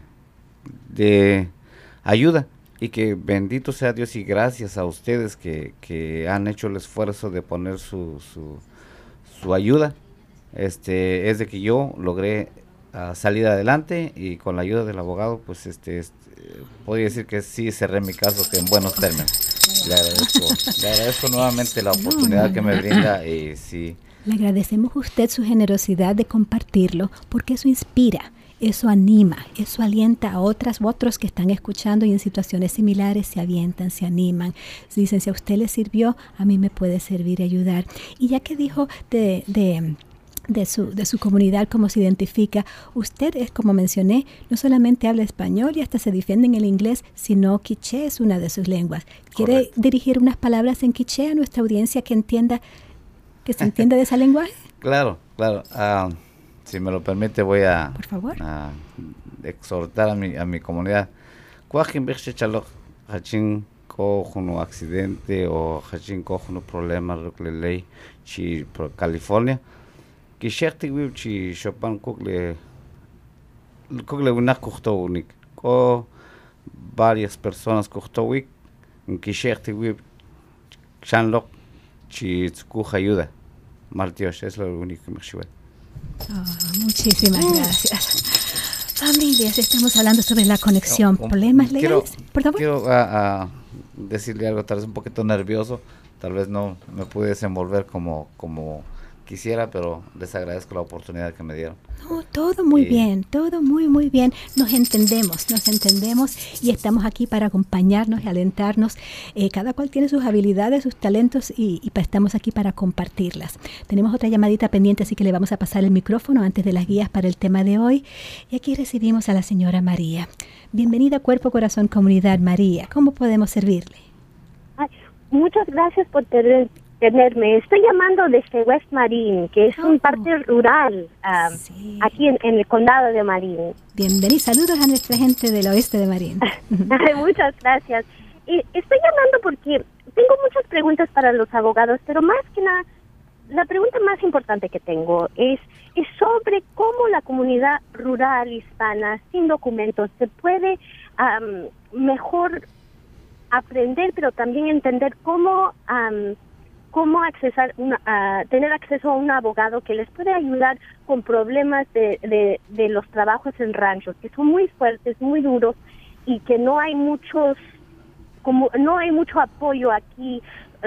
de ayuda, y que bendito sea Dios y gracias a ustedes que, que han hecho el esfuerzo de poner su, su, su ayuda. Este, es de que yo logré uh, salir adelante, y con la ayuda del abogado, pues este, este podría decir que sí cerré mi caso que en buenos términos. Le agradezco, le agradezco nuevamente la oportunidad que me brinda, y sí. Le agradecemos a usted su generosidad de compartirlo, porque eso inspira, eso anima, eso alienta a otras u otros que están escuchando y en situaciones similares se avientan, se animan. Dicen, si a usted le sirvió, a mí me puede servir y ayudar. Y ya que dijo de... de De su, de su comunidad, cómo se identifica. Usted es, como mencioné, no solamente habla español y hasta se defiende en el inglés, sino quiché es una de sus lenguas. ¿Quiere Correcto. dirigir unas palabras en quiché a nuestra audiencia que entienda, que se entienda de ese lenguaje? Claro, claro. Uh, si me lo permite, voy a, Por favor. a exhortar a mi, a mi comunidad. Cuajin Birche Chalo, Hachin Cojuno accidente o Hachin Cojuno problema, ley, chi por California. Que shekti wib chi Chopin Cookle Cookle una Cochtownik o varias personas Cochtowik que shekti wib Chanlok chi Tsukuja ayuda. Martios, es lo único que me lleva. Oh, muchísimas gracias. Familias, estamos hablando sobre la conexión, no, problemas quiero, legales. Por favor. Quiero uh, uh, decirle algo, tal vez un poquito nervioso, tal vez no me pude desenvolver como como quisiera, pero les agradezco la oportunidad que me dieron. No, todo muy y, bien, todo muy, muy bien. Nos entendemos, nos entendemos y estamos aquí para acompañarnos y alentarnos. Eh, cada cual tiene sus habilidades, sus talentos y, y estamos aquí para compartirlas. Tenemos otra llamadita pendiente, así que le vamos a pasar el micrófono antes de las guías para el tema de hoy. Y aquí recibimos a la señora María. Bienvenida a Cuerpo, Corazón, Comunidad. María, ¿cómo podemos servirle? Ay, muchas gracias por tener... tenerme. Estoy llamando desde West Marine, que es oh. un parte rural um, sí. aquí en, en el condado de Marine. Bienvenidos, saludos a nuestra gente del oeste de Marine. Muchas gracias. Y estoy llamando porque tengo muchas preguntas para los abogados, pero más que nada, la pregunta más importante que tengo es, es sobre cómo la comunidad rural hispana sin documentos se puede um, mejor aprender, pero también entender cómo... Um, cómo accesar una, uh, tener acceso a un abogado que les puede ayudar con problemas de, de, de los trabajos en ranchos, que son muy fuertes, muy duros, y que no hay muchos, como no hay mucho apoyo aquí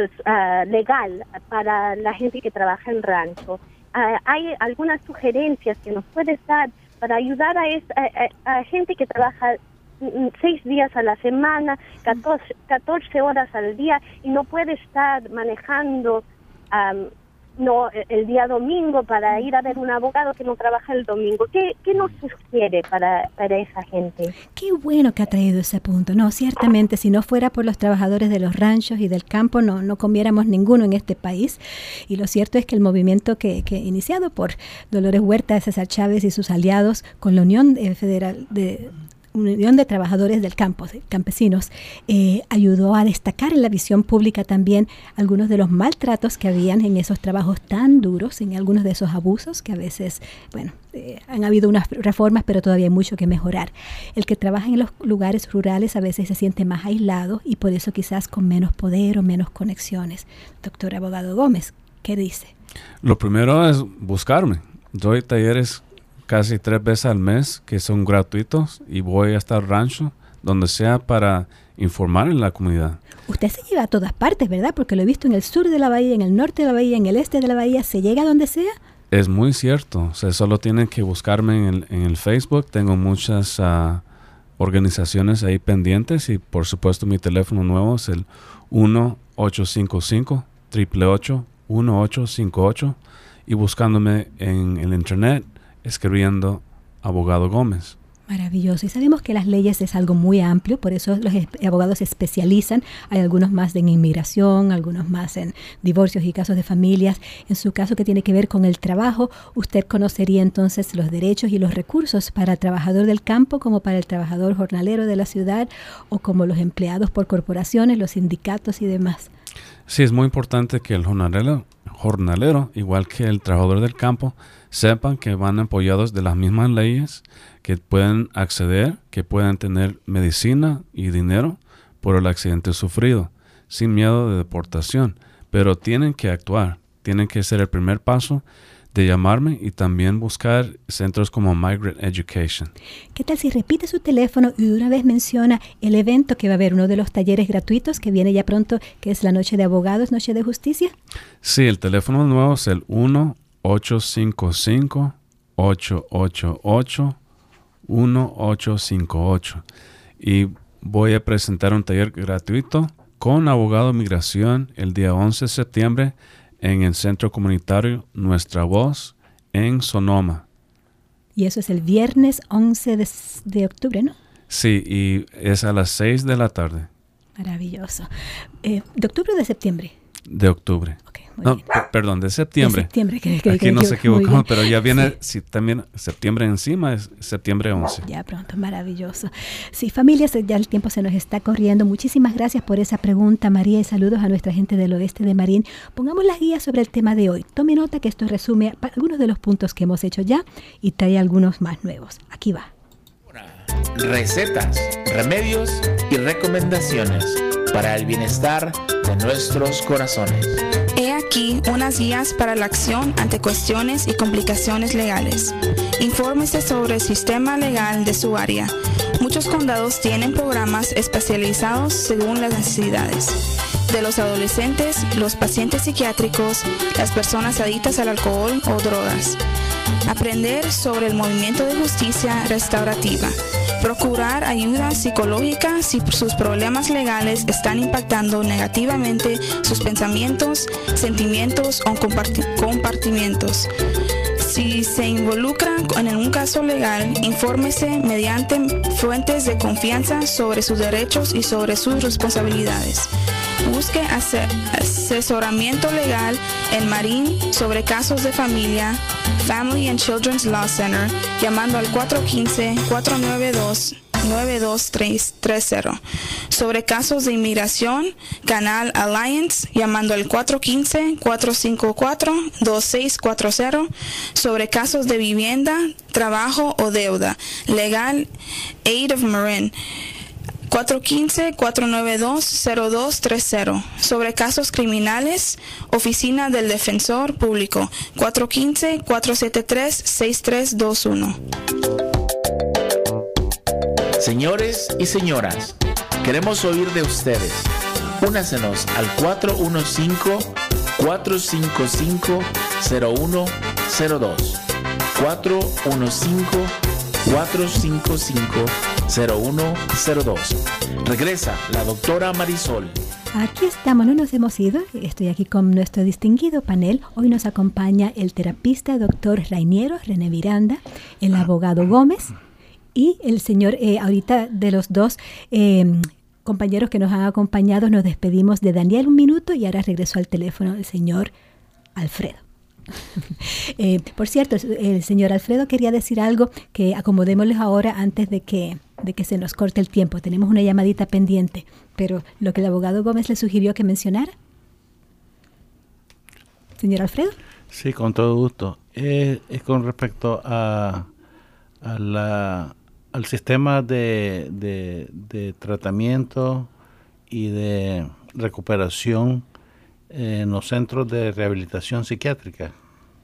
uh, legal para la gente que trabaja en ranchos. Uh, hay algunas sugerencias que nos puedes dar para ayudar a, esta, a, a gente que trabaja seis días a la semana, catorce, catorce horas al día, y no puede estar manejando um, no el día domingo para ir a ver un abogado que no trabaja el domingo. ¿Qué, qué nos sugiere para, para esa gente? Qué bueno que ha traído ese punto. No, ciertamente, si no fuera por los trabajadores de los ranchos y del campo, no, no comiéramos ninguno en este país. Y lo cierto es que el movimiento que, que iniciado por Dolores Huerta, César Chávez y sus aliados con la Unión Federal de Unión de Trabajadores del Campo, campesinos, eh, ayudó a destacar en la visión pública también algunos de los maltratos que habían en esos trabajos tan duros, en algunos de esos abusos que a veces, bueno, eh, han habido unas reformas, pero todavía hay mucho que mejorar. El que trabaja en los lugares rurales a veces se siente más aislado y por eso quizás con menos poder o menos conexiones. Doctor Abogado Gómez, ¿qué dice? Lo primero es buscarme. Doy talleres casi tres veces al mes que son gratuitos y voy hasta el rancho, donde sea, para informar en la comunidad. Usted se lleva a todas partes, ¿verdad? Porque lo he visto en el sur de la bahía, en el norte de la bahía, en el este de la bahía. ¿Se llega a donde sea? Es muy cierto. O sea, solo tienen que buscarme en el, en el Facebook. Tengo muchas uh, organizaciones ahí pendientes y, por supuesto, mi teléfono nuevo es el uno ocho cinco cinco, ocho ocho ocho, uno ocho cinco ocho y buscándome en el internet, escribiendo Abogado Gómez. Maravilloso. Y sabemos que las leyes es algo muy amplio, por eso los abogados se especializan. Hay algunos más en inmigración, algunos más en divorcios y casos de familias. En su caso, que tiene que ver con el trabajo, usted conocería entonces los derechos y los recursos para el trabajador del campo como para el trabajador jornalero de la ciudad o como los empleados por corporaciones, los sindicatos y demás. Sí, es muy importante que el jornalero, jornalero, igual que el trabajador del campo, sepan que van apoyados de las mismas leyes, que pueden acceder, que pueden tener medicina y dinero por el accidente sufrido, sin miedo de deportación. Pero tienen que actuar, tienen que ser el primer paso de llamarme y también buscar centros como Migrant Education. ¿Qué tal si repite su teléfono y de una vez menciona el evento que va a haber, uno de los talleres gratuitos que viene ya pronto, que es la Noche de Abogados, Noche de Justicia? Sí, el teléfono nuevo es el uno ocho cinco cinco, ocho ocho ocho, uno ocho cinco ocho y voy a presentar un taller gratuito con abogado de migración el día once de septiembre en el Centro Comunitario Nuestra Voz en Sonoma. Y eso es el viernes once de, de octubre, ¿no? Sí, y es a las seis de la tarde. Maravilloso. Eh, ¿De octubre o de septiembre? De octubre. Okay, muy no, bien. p- perdón, de septiembre. De septiembre. Que, que, Aquí que, nos que, equivocamos, pero ya viene sí. si también septiembre encima, es septiembre once. Ya pronto, maravilloso. Sí, familias, ya el tiempo se nos está corriendo. Muchísimas gracias por esa pregunta, María, y saludos a nuestra gente del oeste de Marín. Pongamos las guías sobre el tema de hoy. Tome nota que esto resume algunos de los puntos que hemos hecho ya y trae algunos más nuevos. Aquí va. Recetas, remedios y recomendaciones para el bienestar de nuestros corazones. He aquí unas guías para la acción ante cuestiones y complicaciones legales. Infórmese sobre el sistema legal de su área. Muchos condados tienen programas especializados según las necesidades de los adolescentes, los pacientes psiquiátricos, las personas adictas al alcohol o drogas. Aprender sobre el movimiento de justicia restaurativa. Procurar ayuda psicológica si sus problemas legales están impactando negativamente sus pensamientos, sentimientos o comparti- compartimientos. Si se involucran en un caso legal, infórmese mediante fuentes de confianza sobre sus derechos y sobre sus responsabilidades. Busque asesoramiento legal en Marín sobre casos de familia, Family and Children's Law Center, llamando al cuatro uno cinco, cuatro nueve dos, nueve dos tres cero. Sobre casos de inmigración, Canal Alliance, llamando al cuatro uno cinco, cuatro cinco cuatro, dos seis cuatro cero. Sobre casos de vivienda, trabajo o deuda, Legal Aid of Marin, cuatro uno cinco, cuatro nueve dos, cero dos tres cero. Sobre casos criminales, Oficina del Defensor Público, cuatro uno cinco, cuatro siete tres, seis tres dos uno. Señores y señoras, queremos oír de ustedes. Únasenos al cuatro uno cinco, cuatro cinco cinco, cero uno cero dos. cuatro uno cinco, cuatro cinco cinco, cero uno cero dos. Regresa la doctora Marisol. Aquí estamos, no nos hemos ido. Estoy aquí con nuestro distinguido panel. Hoy nos acompaña el terapista doctor Rainiero, René Miranda, el abogado Gómez y el señor, eh, ahorita de los dos eh, compañeros que nos han acompañado, nos despedimos de Daniel un minuto y ahora regresó al teléfono el señor Alfredo. eh, por cierto, el señor Alfredo quería decir algo que acomodémosles ahora antes de que, de que se nos corte el tiempo. Tenemos una llamadita pendiente, pero lo que el abogado Gómez le sugirió que mencionara. Señor Alfredo. Sí, con todo gusto. Eh, es con respecto a, a la, al sistema de, de, de tratamiento y de recuperación en los centros de rehabilitación psiquiátrica.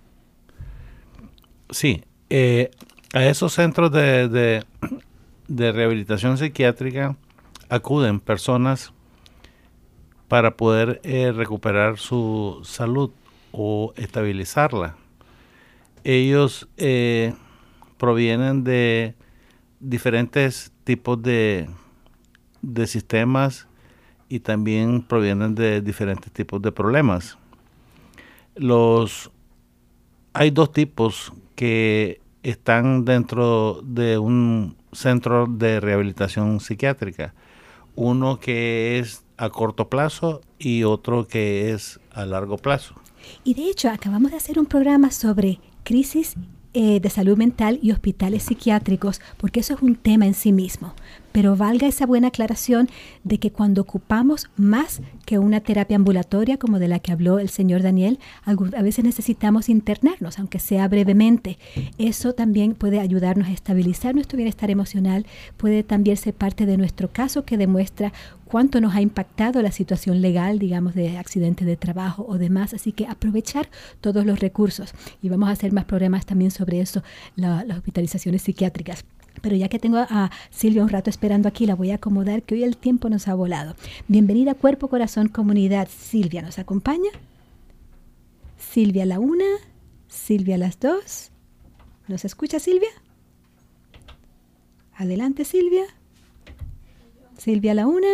Sí, eh, a esos centros de, de, de rehabilitación psiquiátrica acuden personas para poder eh, recuperar su salud o estabilizarla. Ellos eh, provienen de diferentes tipos de, de sistemas y también provienen de diferentes tipos de problemas. Los, hay dos tipos que están dentro de un centro de rehabilitación psiquiátrica. Uno que es a corto plazo y otro que es a largo plazo. Y de hecho, acabamos de hacer un programa sobre crisis eh, de salud mental y hospitales psiquiátricos, porque eso es un tema en sí mismo. pero valga esa buena aclaración de que cuando ocupamos más que una terapia ambulatoria, como de la que habló el señor Daniel, a veces necesitamos internarnos, aunque sea brevemente. Eso también puede ayudarnos a estabilizar nuestro bienestar emocional, puede también ser parte de nuestro caso que demuestra cuánto nos ha impactado la situación legal, digamos, de accidente de trabajo o demás. Así que aprovechar todos los recursos. Y vamos a hacer más programas también sobre eso, la, las hospitalizaciones psiquiátricas. Pero ya que tengo a Silvia un rato esperando aquí, la voy a acomodar, que hoy el tiempo nos ha volado. Bienvenida a Cuerpo, Corazón, Comunidad. Silvia, ¿nos acompaña? Silvia a la una, Silvia a las dos. ¿Nos escucha, Silvia? Adelante, Silvia. Silvia a la una.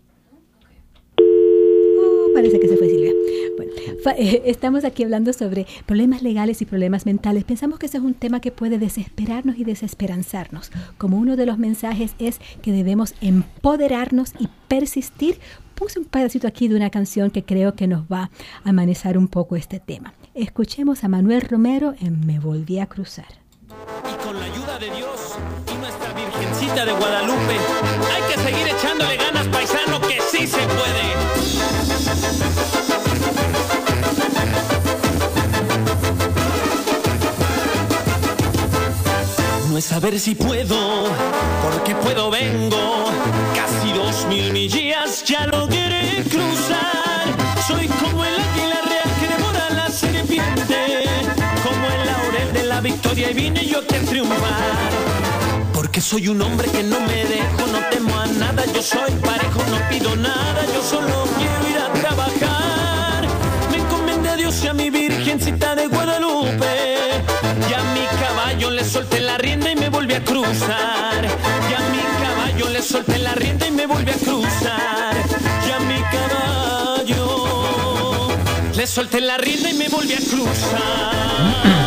Oh, parece que se fue Silvia. Bueno, fa, eh, estamos aquí hablando sobre problemas legales y problemas mentales. Pensamos que ese es un tema que puede desesperarnos y desesperanzarnos. Como uno de los mensajes es que debemos empoderarnos y persistir. Puse un pedacito aquí de una canción que creo que nos va a amanecer un poco este tema. Escuchemos a Manuel Romero en Me Volví a Cruzar. Y con la ayuda de Dios y nuestra Virgencita de Guadalupe, hay que seguir echándole ganas, paisano, que sí se puede. No es saber si puedo, porque puedo vengo. Casi dos mil millas ya logré cruzar. Soy como el águila real que devora la serpiente, como el laurel de la victoria, y vine yo aquí a triunfar. Porque soy un hombre que no me dejo, no temo a nada. Yo soy parejo, no pido nada. Yo solo quiero ir a trabajar. Me encomendé a Dios y a mi Virgencita de Guadalupe. Y a mi caballo le solté la rienda y me volví a cruzar. Y a mi caballo le solté la rienda y me volví a cruzar. Y a mi caballo le solté la rienda y me volví a cruzar.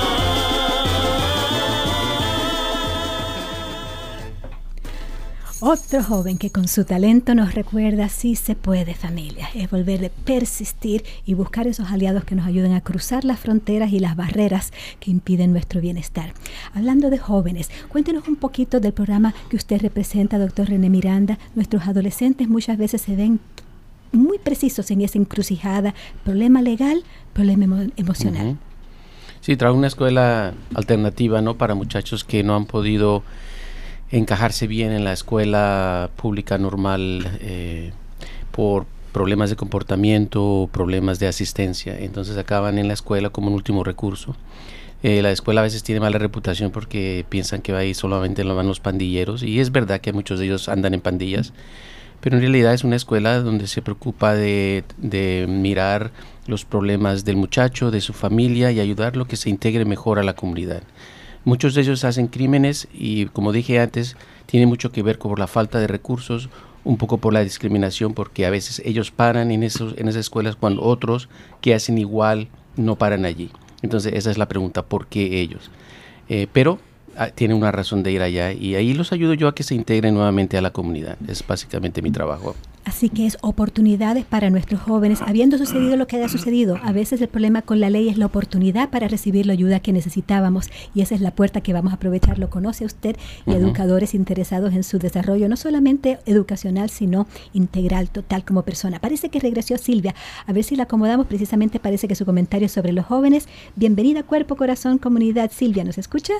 Otro joven que con su talento nos recuerda sí se puede, familia. Es volver de persistir y buscar esos aliados que nos ayuden a cruzar las fronteras y las barreras que impiden nuestro bienestar. Hablando de jóvenes, cuéntenos un poquito del programa que usted representa, doctor René Miranda. Nuestros adolescentes muchas veces se ven muy precisos en esa encrucijada, problema legal, problema emo- emocional. Uh-huh. Sí, trae una escuela alternativa, ¿no?, para muchachos que no han podido encajarse bien en la escuela pública normal eh, por problemas de comportamiento, problemas de asistencia. Entonces acaban en la escuela como un último recurso. Eh, la escuela a veces tiene mala reputación porque piensan que ahí solamente lo van los pandilleros, y es verdad que muchos de ellos andan en pandillas, pero en realidad es una escuela donde se preocupa de, de mirar los problemas del muchacho, de su familia, y ayudarlo a que se integre mejor a la comunidad. Muchos de ellos hacen crímenes y, como dije antes, tiene mucho que ver con la falta de recursos, un poco por la discriminación, porque a veces ellos paran en, esos, en esas escuelas cuando otros que hacen igual no paran allí. Entonces esa es la pregunta, ¿por qué ellos? Eh, pero ah, tienen una razón de ir allá, y ahí los ayudo yo a que se integren nuevamente a la comunidad. Es básicamente mi trabajo. Así que es oportunidades para nuestros jóvenes, habiendo sucedido lo que haya sucedido. A veces el problema con la ley es la oportunidad para recibir la ayuda que necesitábamos, y esa es la puerta que vamos a aprovechar. Lo conoce usted, y uh-huh. educadores interesados en su desarrollo, no solamente educacional, sino integral, total, como persona. Parece que regresó Silvia, a ver si la acomodamos. Precisamente parece que su comentario sobre los jóvenes. Bienvenida a Cuerpo, Corazón, Comunidad. Silvia, ¿nos escucha?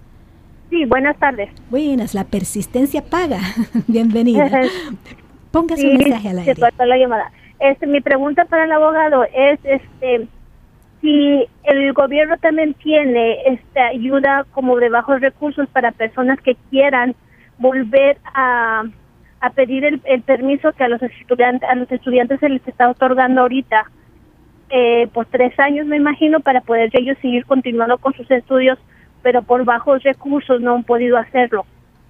Sí, buenas tardes. Buenas, la persistencia paga. Bienvenida. Ponga su sí, mensaje al aire. Se cortó la llamada. Este, mi pregunta para el abogado es, este, si el gobierno también tiene esta ayuda como de bajos recursos para personas que quieran volver a, a pedir el, el permiso que a los estudiantes a los estudiantes se les está otorgando ahorita eh, por tres años, me imagino, para poder ellos seguir continuando con sus estudios, pero por bajos recursos no han podido hacerlo.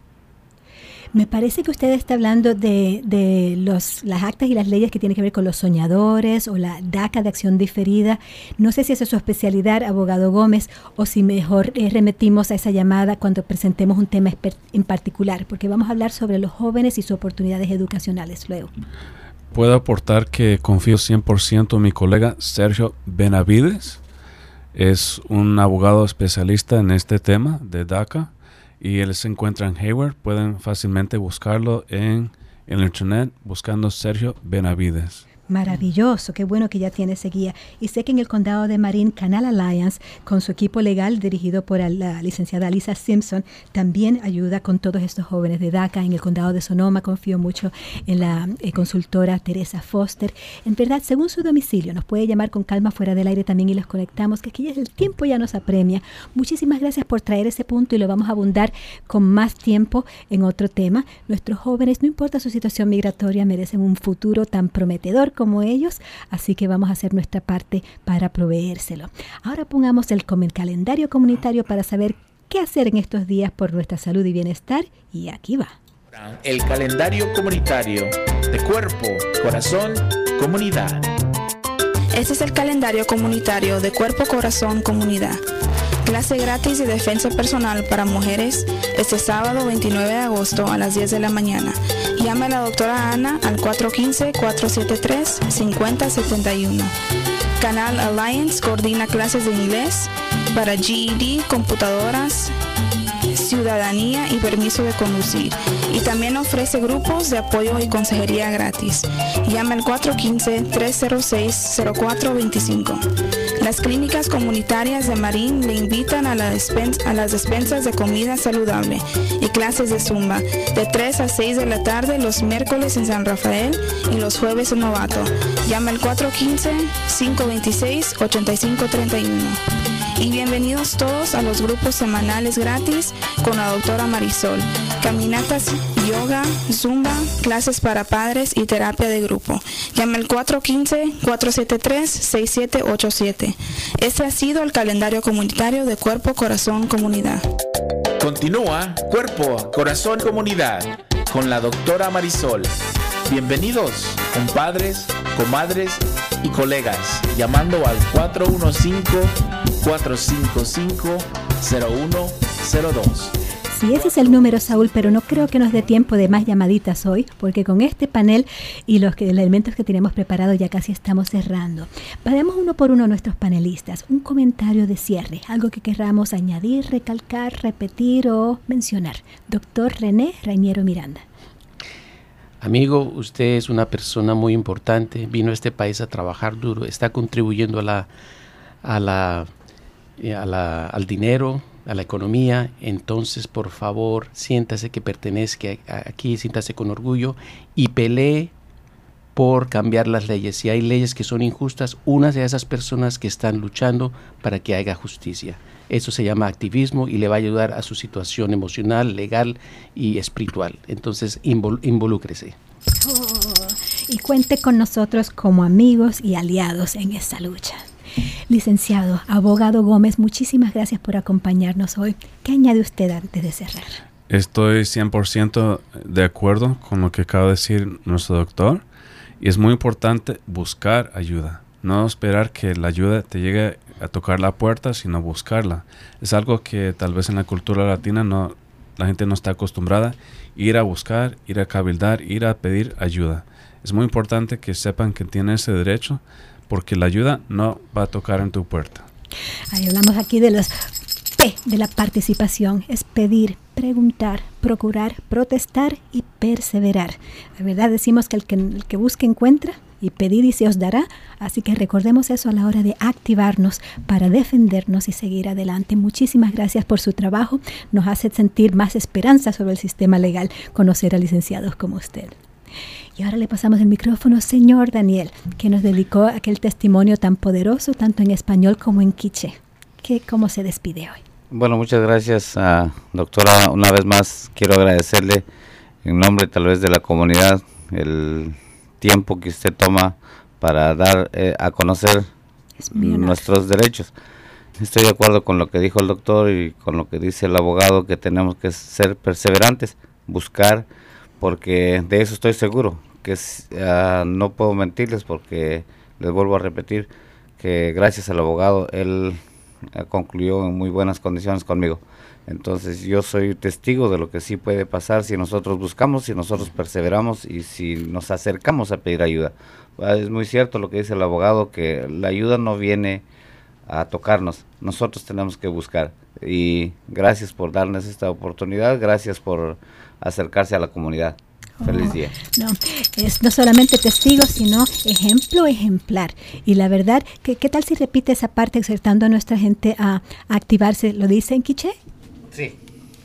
Me parece que usted está hablando de, de los, las actas y las leyes que tienen que ver con los soñadores o la DACA de acción diferida. No sé si esa es su especialidad, abogado Gómez, o si mejor eh, remetimos a esa llamada cuando presentemos un tema en particular, porque vamos a hablar sobre los jóvenes y sus oportunidades educacionales luego. Puedo aportar que confío cien por ciento en mi colega Sergio Benavides. Es un abogado especialista en este tema de DACA, y él se encuentra en Hayward. Pueden fácilmente buscarlo en el internet buscando Sergio Benavides. Maravilloso, qué bueno que ya tiene ese guía. Y sé que en el condado de Marin, Canal Alliance, con su equipo legal dirigido por la licenciada Lisa Simpson, también ayuda con todos estos jóvenes de DACA. En el condado de Sonoma confío mucho en la eh, consultora Teresa Foster. En verdad, según su domicilio, nos puede llamar con calma fuera del aire también y los conectamos, que aquí el tiempo ya nos apremia. Muchísimas gracias por traer ese punto y lo vamos a abundar con más tiempo en otro tema. Nuestros jóvenes, no importa su situación migratoria, merecen un futuro tan prometedor como ellos, así que vamos a hacer nuestra parte para proveérselo. Ahora pongamos el, el calendario comunitario para saber qué hacer en estos días por nuestra salud y bienestar, y aquí va. El calendario comunitario de Cuerpo, Corazón, Comunidad. Este es el calendario comunitario de Cuerpo, Corazón, Comunidad. Clase gratis de defensa personal para mujeres este sábado veintinueve de agosto a las diez de la mañana. Llame a la doctora Ana al cuatro uno cinco, cuatro siete tres, cinco cero siete uno. Canal Alliance coordina clases de inglés para G E D, computadoras, ciudadanía y permiso de conducir. Y también ofrece grupos de apoyo y consejería gratis. Llame al cuatro uno cinco, tres cero seis, cero cuatro dos cinco. Las clínicas comunitarias de Marin le invitan a, la despen- a las despensas de comida saludable y clases de Zumba de tres a seis de la tarde los miércoles en San Rafael y los jueves en Novato. Llame al cuatro uno cinco, cinco dos seis, ocho cinco tres uno. Y bienvenidos todos a los grupos semanales gratis con la doctora Marisol. Caminatas, yoga, zumba, clases para padres y terapia de grupo. Llame al cuatro uno cinco, cuatro siete tres, seis siete ocho siete. Este ha sido el calendario comunitario de Cuerpo, Corazón, Comunidad. Continúa Cuerpo, Corazón, Comunidad con la doctora Marisol. Bienvenidos, compadres, comadres y colegas, llamando al cuatro uno cinco, cuatro cinco cinco, cero uno cero dos. Sí, ese es el número, Saúl, pero no creo que nos dé tiempo de más llamaditas hoy, porque con este panel y los, que, los elementos que tenemos preparados ya casi estamos cerrando. Vayamos uno por uno a nuestros panelistas. Un comentario de cierre, algo que querramos añadir, recalcar, repetir o mencionar. Doctor René Reñero Miranda. Amigo, usted es una persona muy importante, vino a este país a trabajar duro, está contribuyendo a la, a la, a la, al dinero, a la economía, entonces por favor siéntase que pertenezca aquí, siéntase con orgullo y pelee por cambiar las leyes. Si hay leyes que son injustas, únase a esas personas que están luchando para que haya justicia. Eso se llama activismo y le va a ayudar a su situación emocional, legal y espiritual. Entonces invol- involúcrese. Oh, y cuente con nosotros como amigos y aliados en esa lucha. Licenciado, abogado Gómez, muchísimas gracias por acompañarnos hoy. ¿Qué añade usted antes de cerrar? Estoy cien por ciento de acuerdo con lo que acaba de decir nuestro doctor. Y es muy importante buscar ayuda. No esperar que la ayuda te llegue a tocar la puerta, sino buscarla. Es algo que tal vez en la cultura latina no, la gente no está acostumbrada. Ir a buscar, ir a cabildar, ir a pedir ayuda. Es muy importante que sepan que tienen ese derecho, porque la ayuda no va a tocar en tu puerta. Ahí hablamos aquí de los P de la participación, es pedir, preguntar, procurar, protestar y perseverar. La verdad decimos que el que, el que busca encuentra, y pedir y se os dará, así que recordemos eso a la hora de activarnos para defendernos y seguir adelante. Muchísimas gracias por su trabajo, nos hace sentir más esperanza sobre el sistema legal conocer a licenciados como usted. Y ahora le pasamos el micrófono, señor Daniel, que nos dedicó aquel testimonio tan poderoso, tanto en español como en quiché. ¿Qué, ¿Cómo se despide hoy? Bueno, muchas gracias, uh, doctora. Una vez más quiero agradecerle en nombre tal vez de la comunidad el tiempo que usted toma para dar eh, a conocer nuestros derechos. Estoy de acuerdo con lo que dijo el doctor y con lo que dice el abogado, que tenemos que ser perseverantes, buscar, porque de eso estoy seguro, que uh, no puedo mentirles, porque les vuelvo a repetir que gracias al abogado él uh, concluyó en muy buenas condiciones conmigo. Entonces yo soy testigo de lo que sí puede pasar si nosotros buscamos, si nosotros perseveramos y si nos acercamos a pedir ayuda. Es muy cierto lo que dice el abogado, que la ayuda no viene a tocarnos. Nosotros tenemos que buscar. Y gracias por darnos esta oportunidad, gracias por acercarse a la comunidad. Feliz Oh, día. No, es no solamente testigo, sino ejemplo ejemplar. Y la verdad, que, ¿qué tal si repite esa parte exhortando a nuestra gente a, a activarse? ¿Lo dice en quiché? Sí.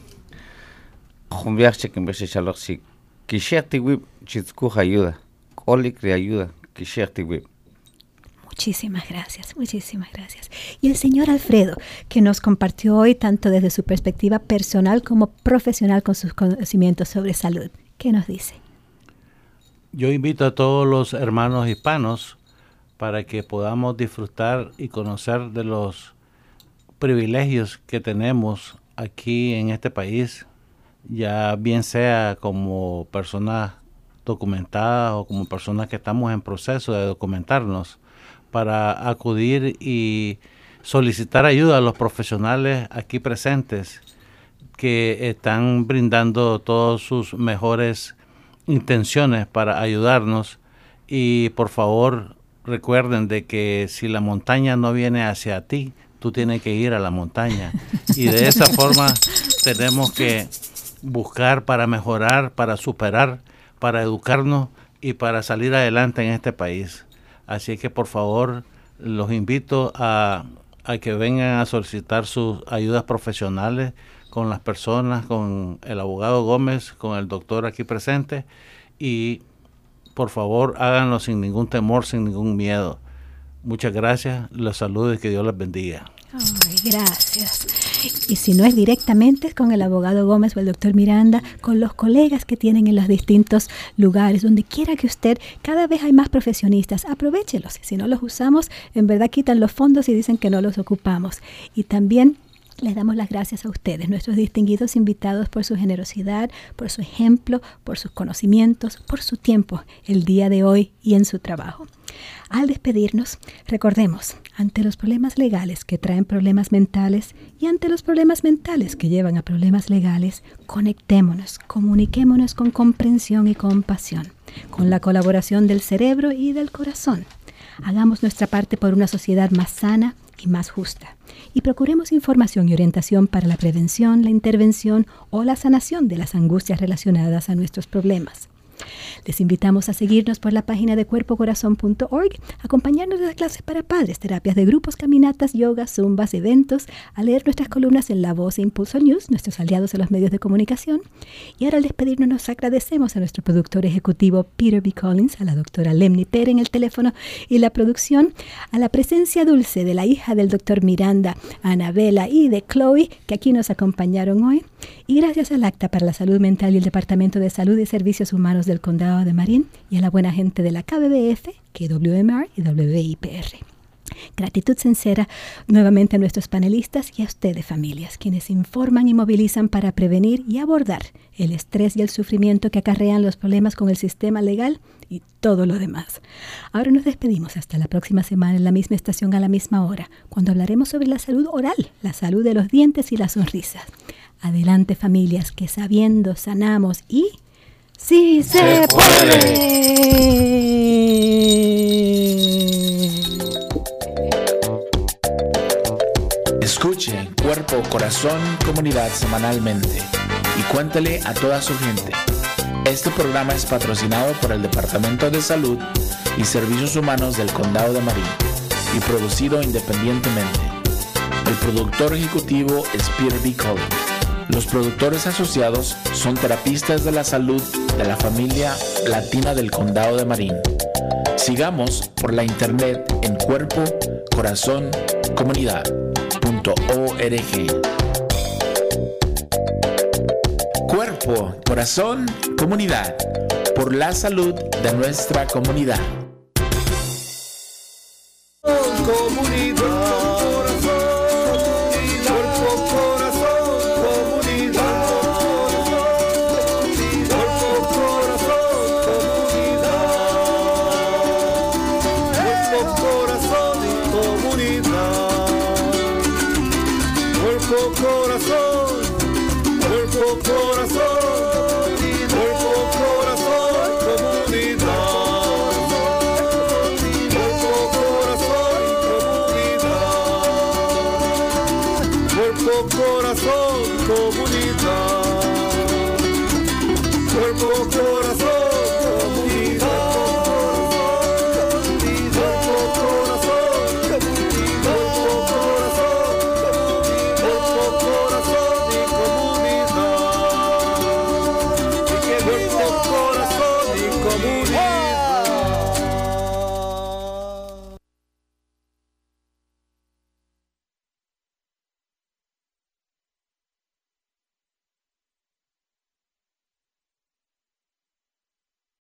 Jumbiache que mbese chaloxi, kisheti wib chitskuja ayuda, kolikri ayuda, kisheti wib. Muchísimas gracias, muchísimas gracias. Y el señor Alfredo, que nos compartió hoy tanto desde su perspectiva personal como profesional con sus conocimientos sobre salud. ¿Qué nos dice? Yo invito a todos los hermanos hispanos para que podamos disfrutar y conocer de los privilegios que tenemos aquí en este país, ya bien sea como personas documentadas o como personas que estamos en proceso de documentarnos, para acudir y solicitar ayuda a los profesionales aquí presentes que están brindando todas sus mejores intenciones para ayudarnos. Y por favor recuerden de que si la montaña no viene hacia ti, tú tienes que ir a la montaña. Y de esa forma tenemos que buscar para mejorar, para superar, para educarnos y para salir adelante en este país. Así que por favor los invito a, a que vengan a solicitar sus ayudas profesionales con las personas, con el abogado Gómez, con el doctor aquí presente, y por favor háganlo sin ningún temor, sin ningún miedo. Muchas gracias, los saludo y que Dios les bendiga. Ay, gracias. Y si no es directamente, es con el abogado Gómez o el doctor Miranda, con los colegas que tienen en los distintos lugares, donde quiera que usted, cada vez hay más profesionistas, aprovéchelos. Si no los usamos, en verdad quitan los fondos y dicen que no los ocupamos. Y también les damos las gracias a ustedes, nuestros distinguidos invitados, por su generosidad, por su ejemplo, por sus conocimientos, por su tiempo el día de hoy y en su trabajo. Al despedirnos, recordemos, ante los problemas legales que traen problemas mentales y ante los problemas mentales que llevan a problemas legales, conectémonos, comuniquémonos con comprensión y compasión, con la colaboración del cerebro y del corazón. Hagamos nuestra parte por una sociedad más sana y más justa. Y procuremos información y orientación para la prevención, la intervención o la sanación de las angustias relacionadas a nuestros problemas. Les invitamos a seguirnos por la página de cuerpo corazón punto org, acompañarnos en las clases para padres, terapias de grupos, caminatas, yoga, zumbas, eventos, a leer nuestras columnas en La Voz e Impulso News, nuestros aliados en los medios de comunicación. Y ahora al despedirnos nos agradecemos a nuestro productor ejecutivo Peter B. Collins, a la doctora Lemni Pérez en el teléfono y la producción, a la presencia dulce de la hija del doctor Miranda, Anabela, y de Chloe, que aquí nos acompañaron hoy. Y gracias al Acta para la Salud Mental y el Departamento de Salud y Servicios Humanos del Condado de Marín, y a la buena gente de la K B B F, K W M R y W I P R. Gratitud sincera nuevamente a nuestros panelistas y a ustedes, familias, quienes informan y movilizan para prevenir y abordar el estrés y el sufrimiento que acarrean los problemas con el sistema legal y todo lo demás. Ahora nos despedimos hasta la próxima semana en la misma estación a la misma hora, cuando hablaremos sobre la salud oral, la salud de los dientes y las sonrisas. Adelante, familias, que sabiendo sanamos y ¡sí se, se puede! Escuche Cuerpo, Corazón, Comunidad semanalmente y cuéntele a toda su gente. Este programa es patrocinado por el Departamento de Salud y Servicios Humanos del Condado de Marín y producido independientemente. El productor ejecutivo es Peter B. Collins. Los productores asociados son terapistas de la salud de la familia latina del Condado de Marín. Sigamos por la internet en cuerpo corazón comunidad punto org. Cuerpo, corazón, comunidad, por la salud de nuestra comunidad. Cuerpo, corazón, comunidad. Cuerpo, corazón.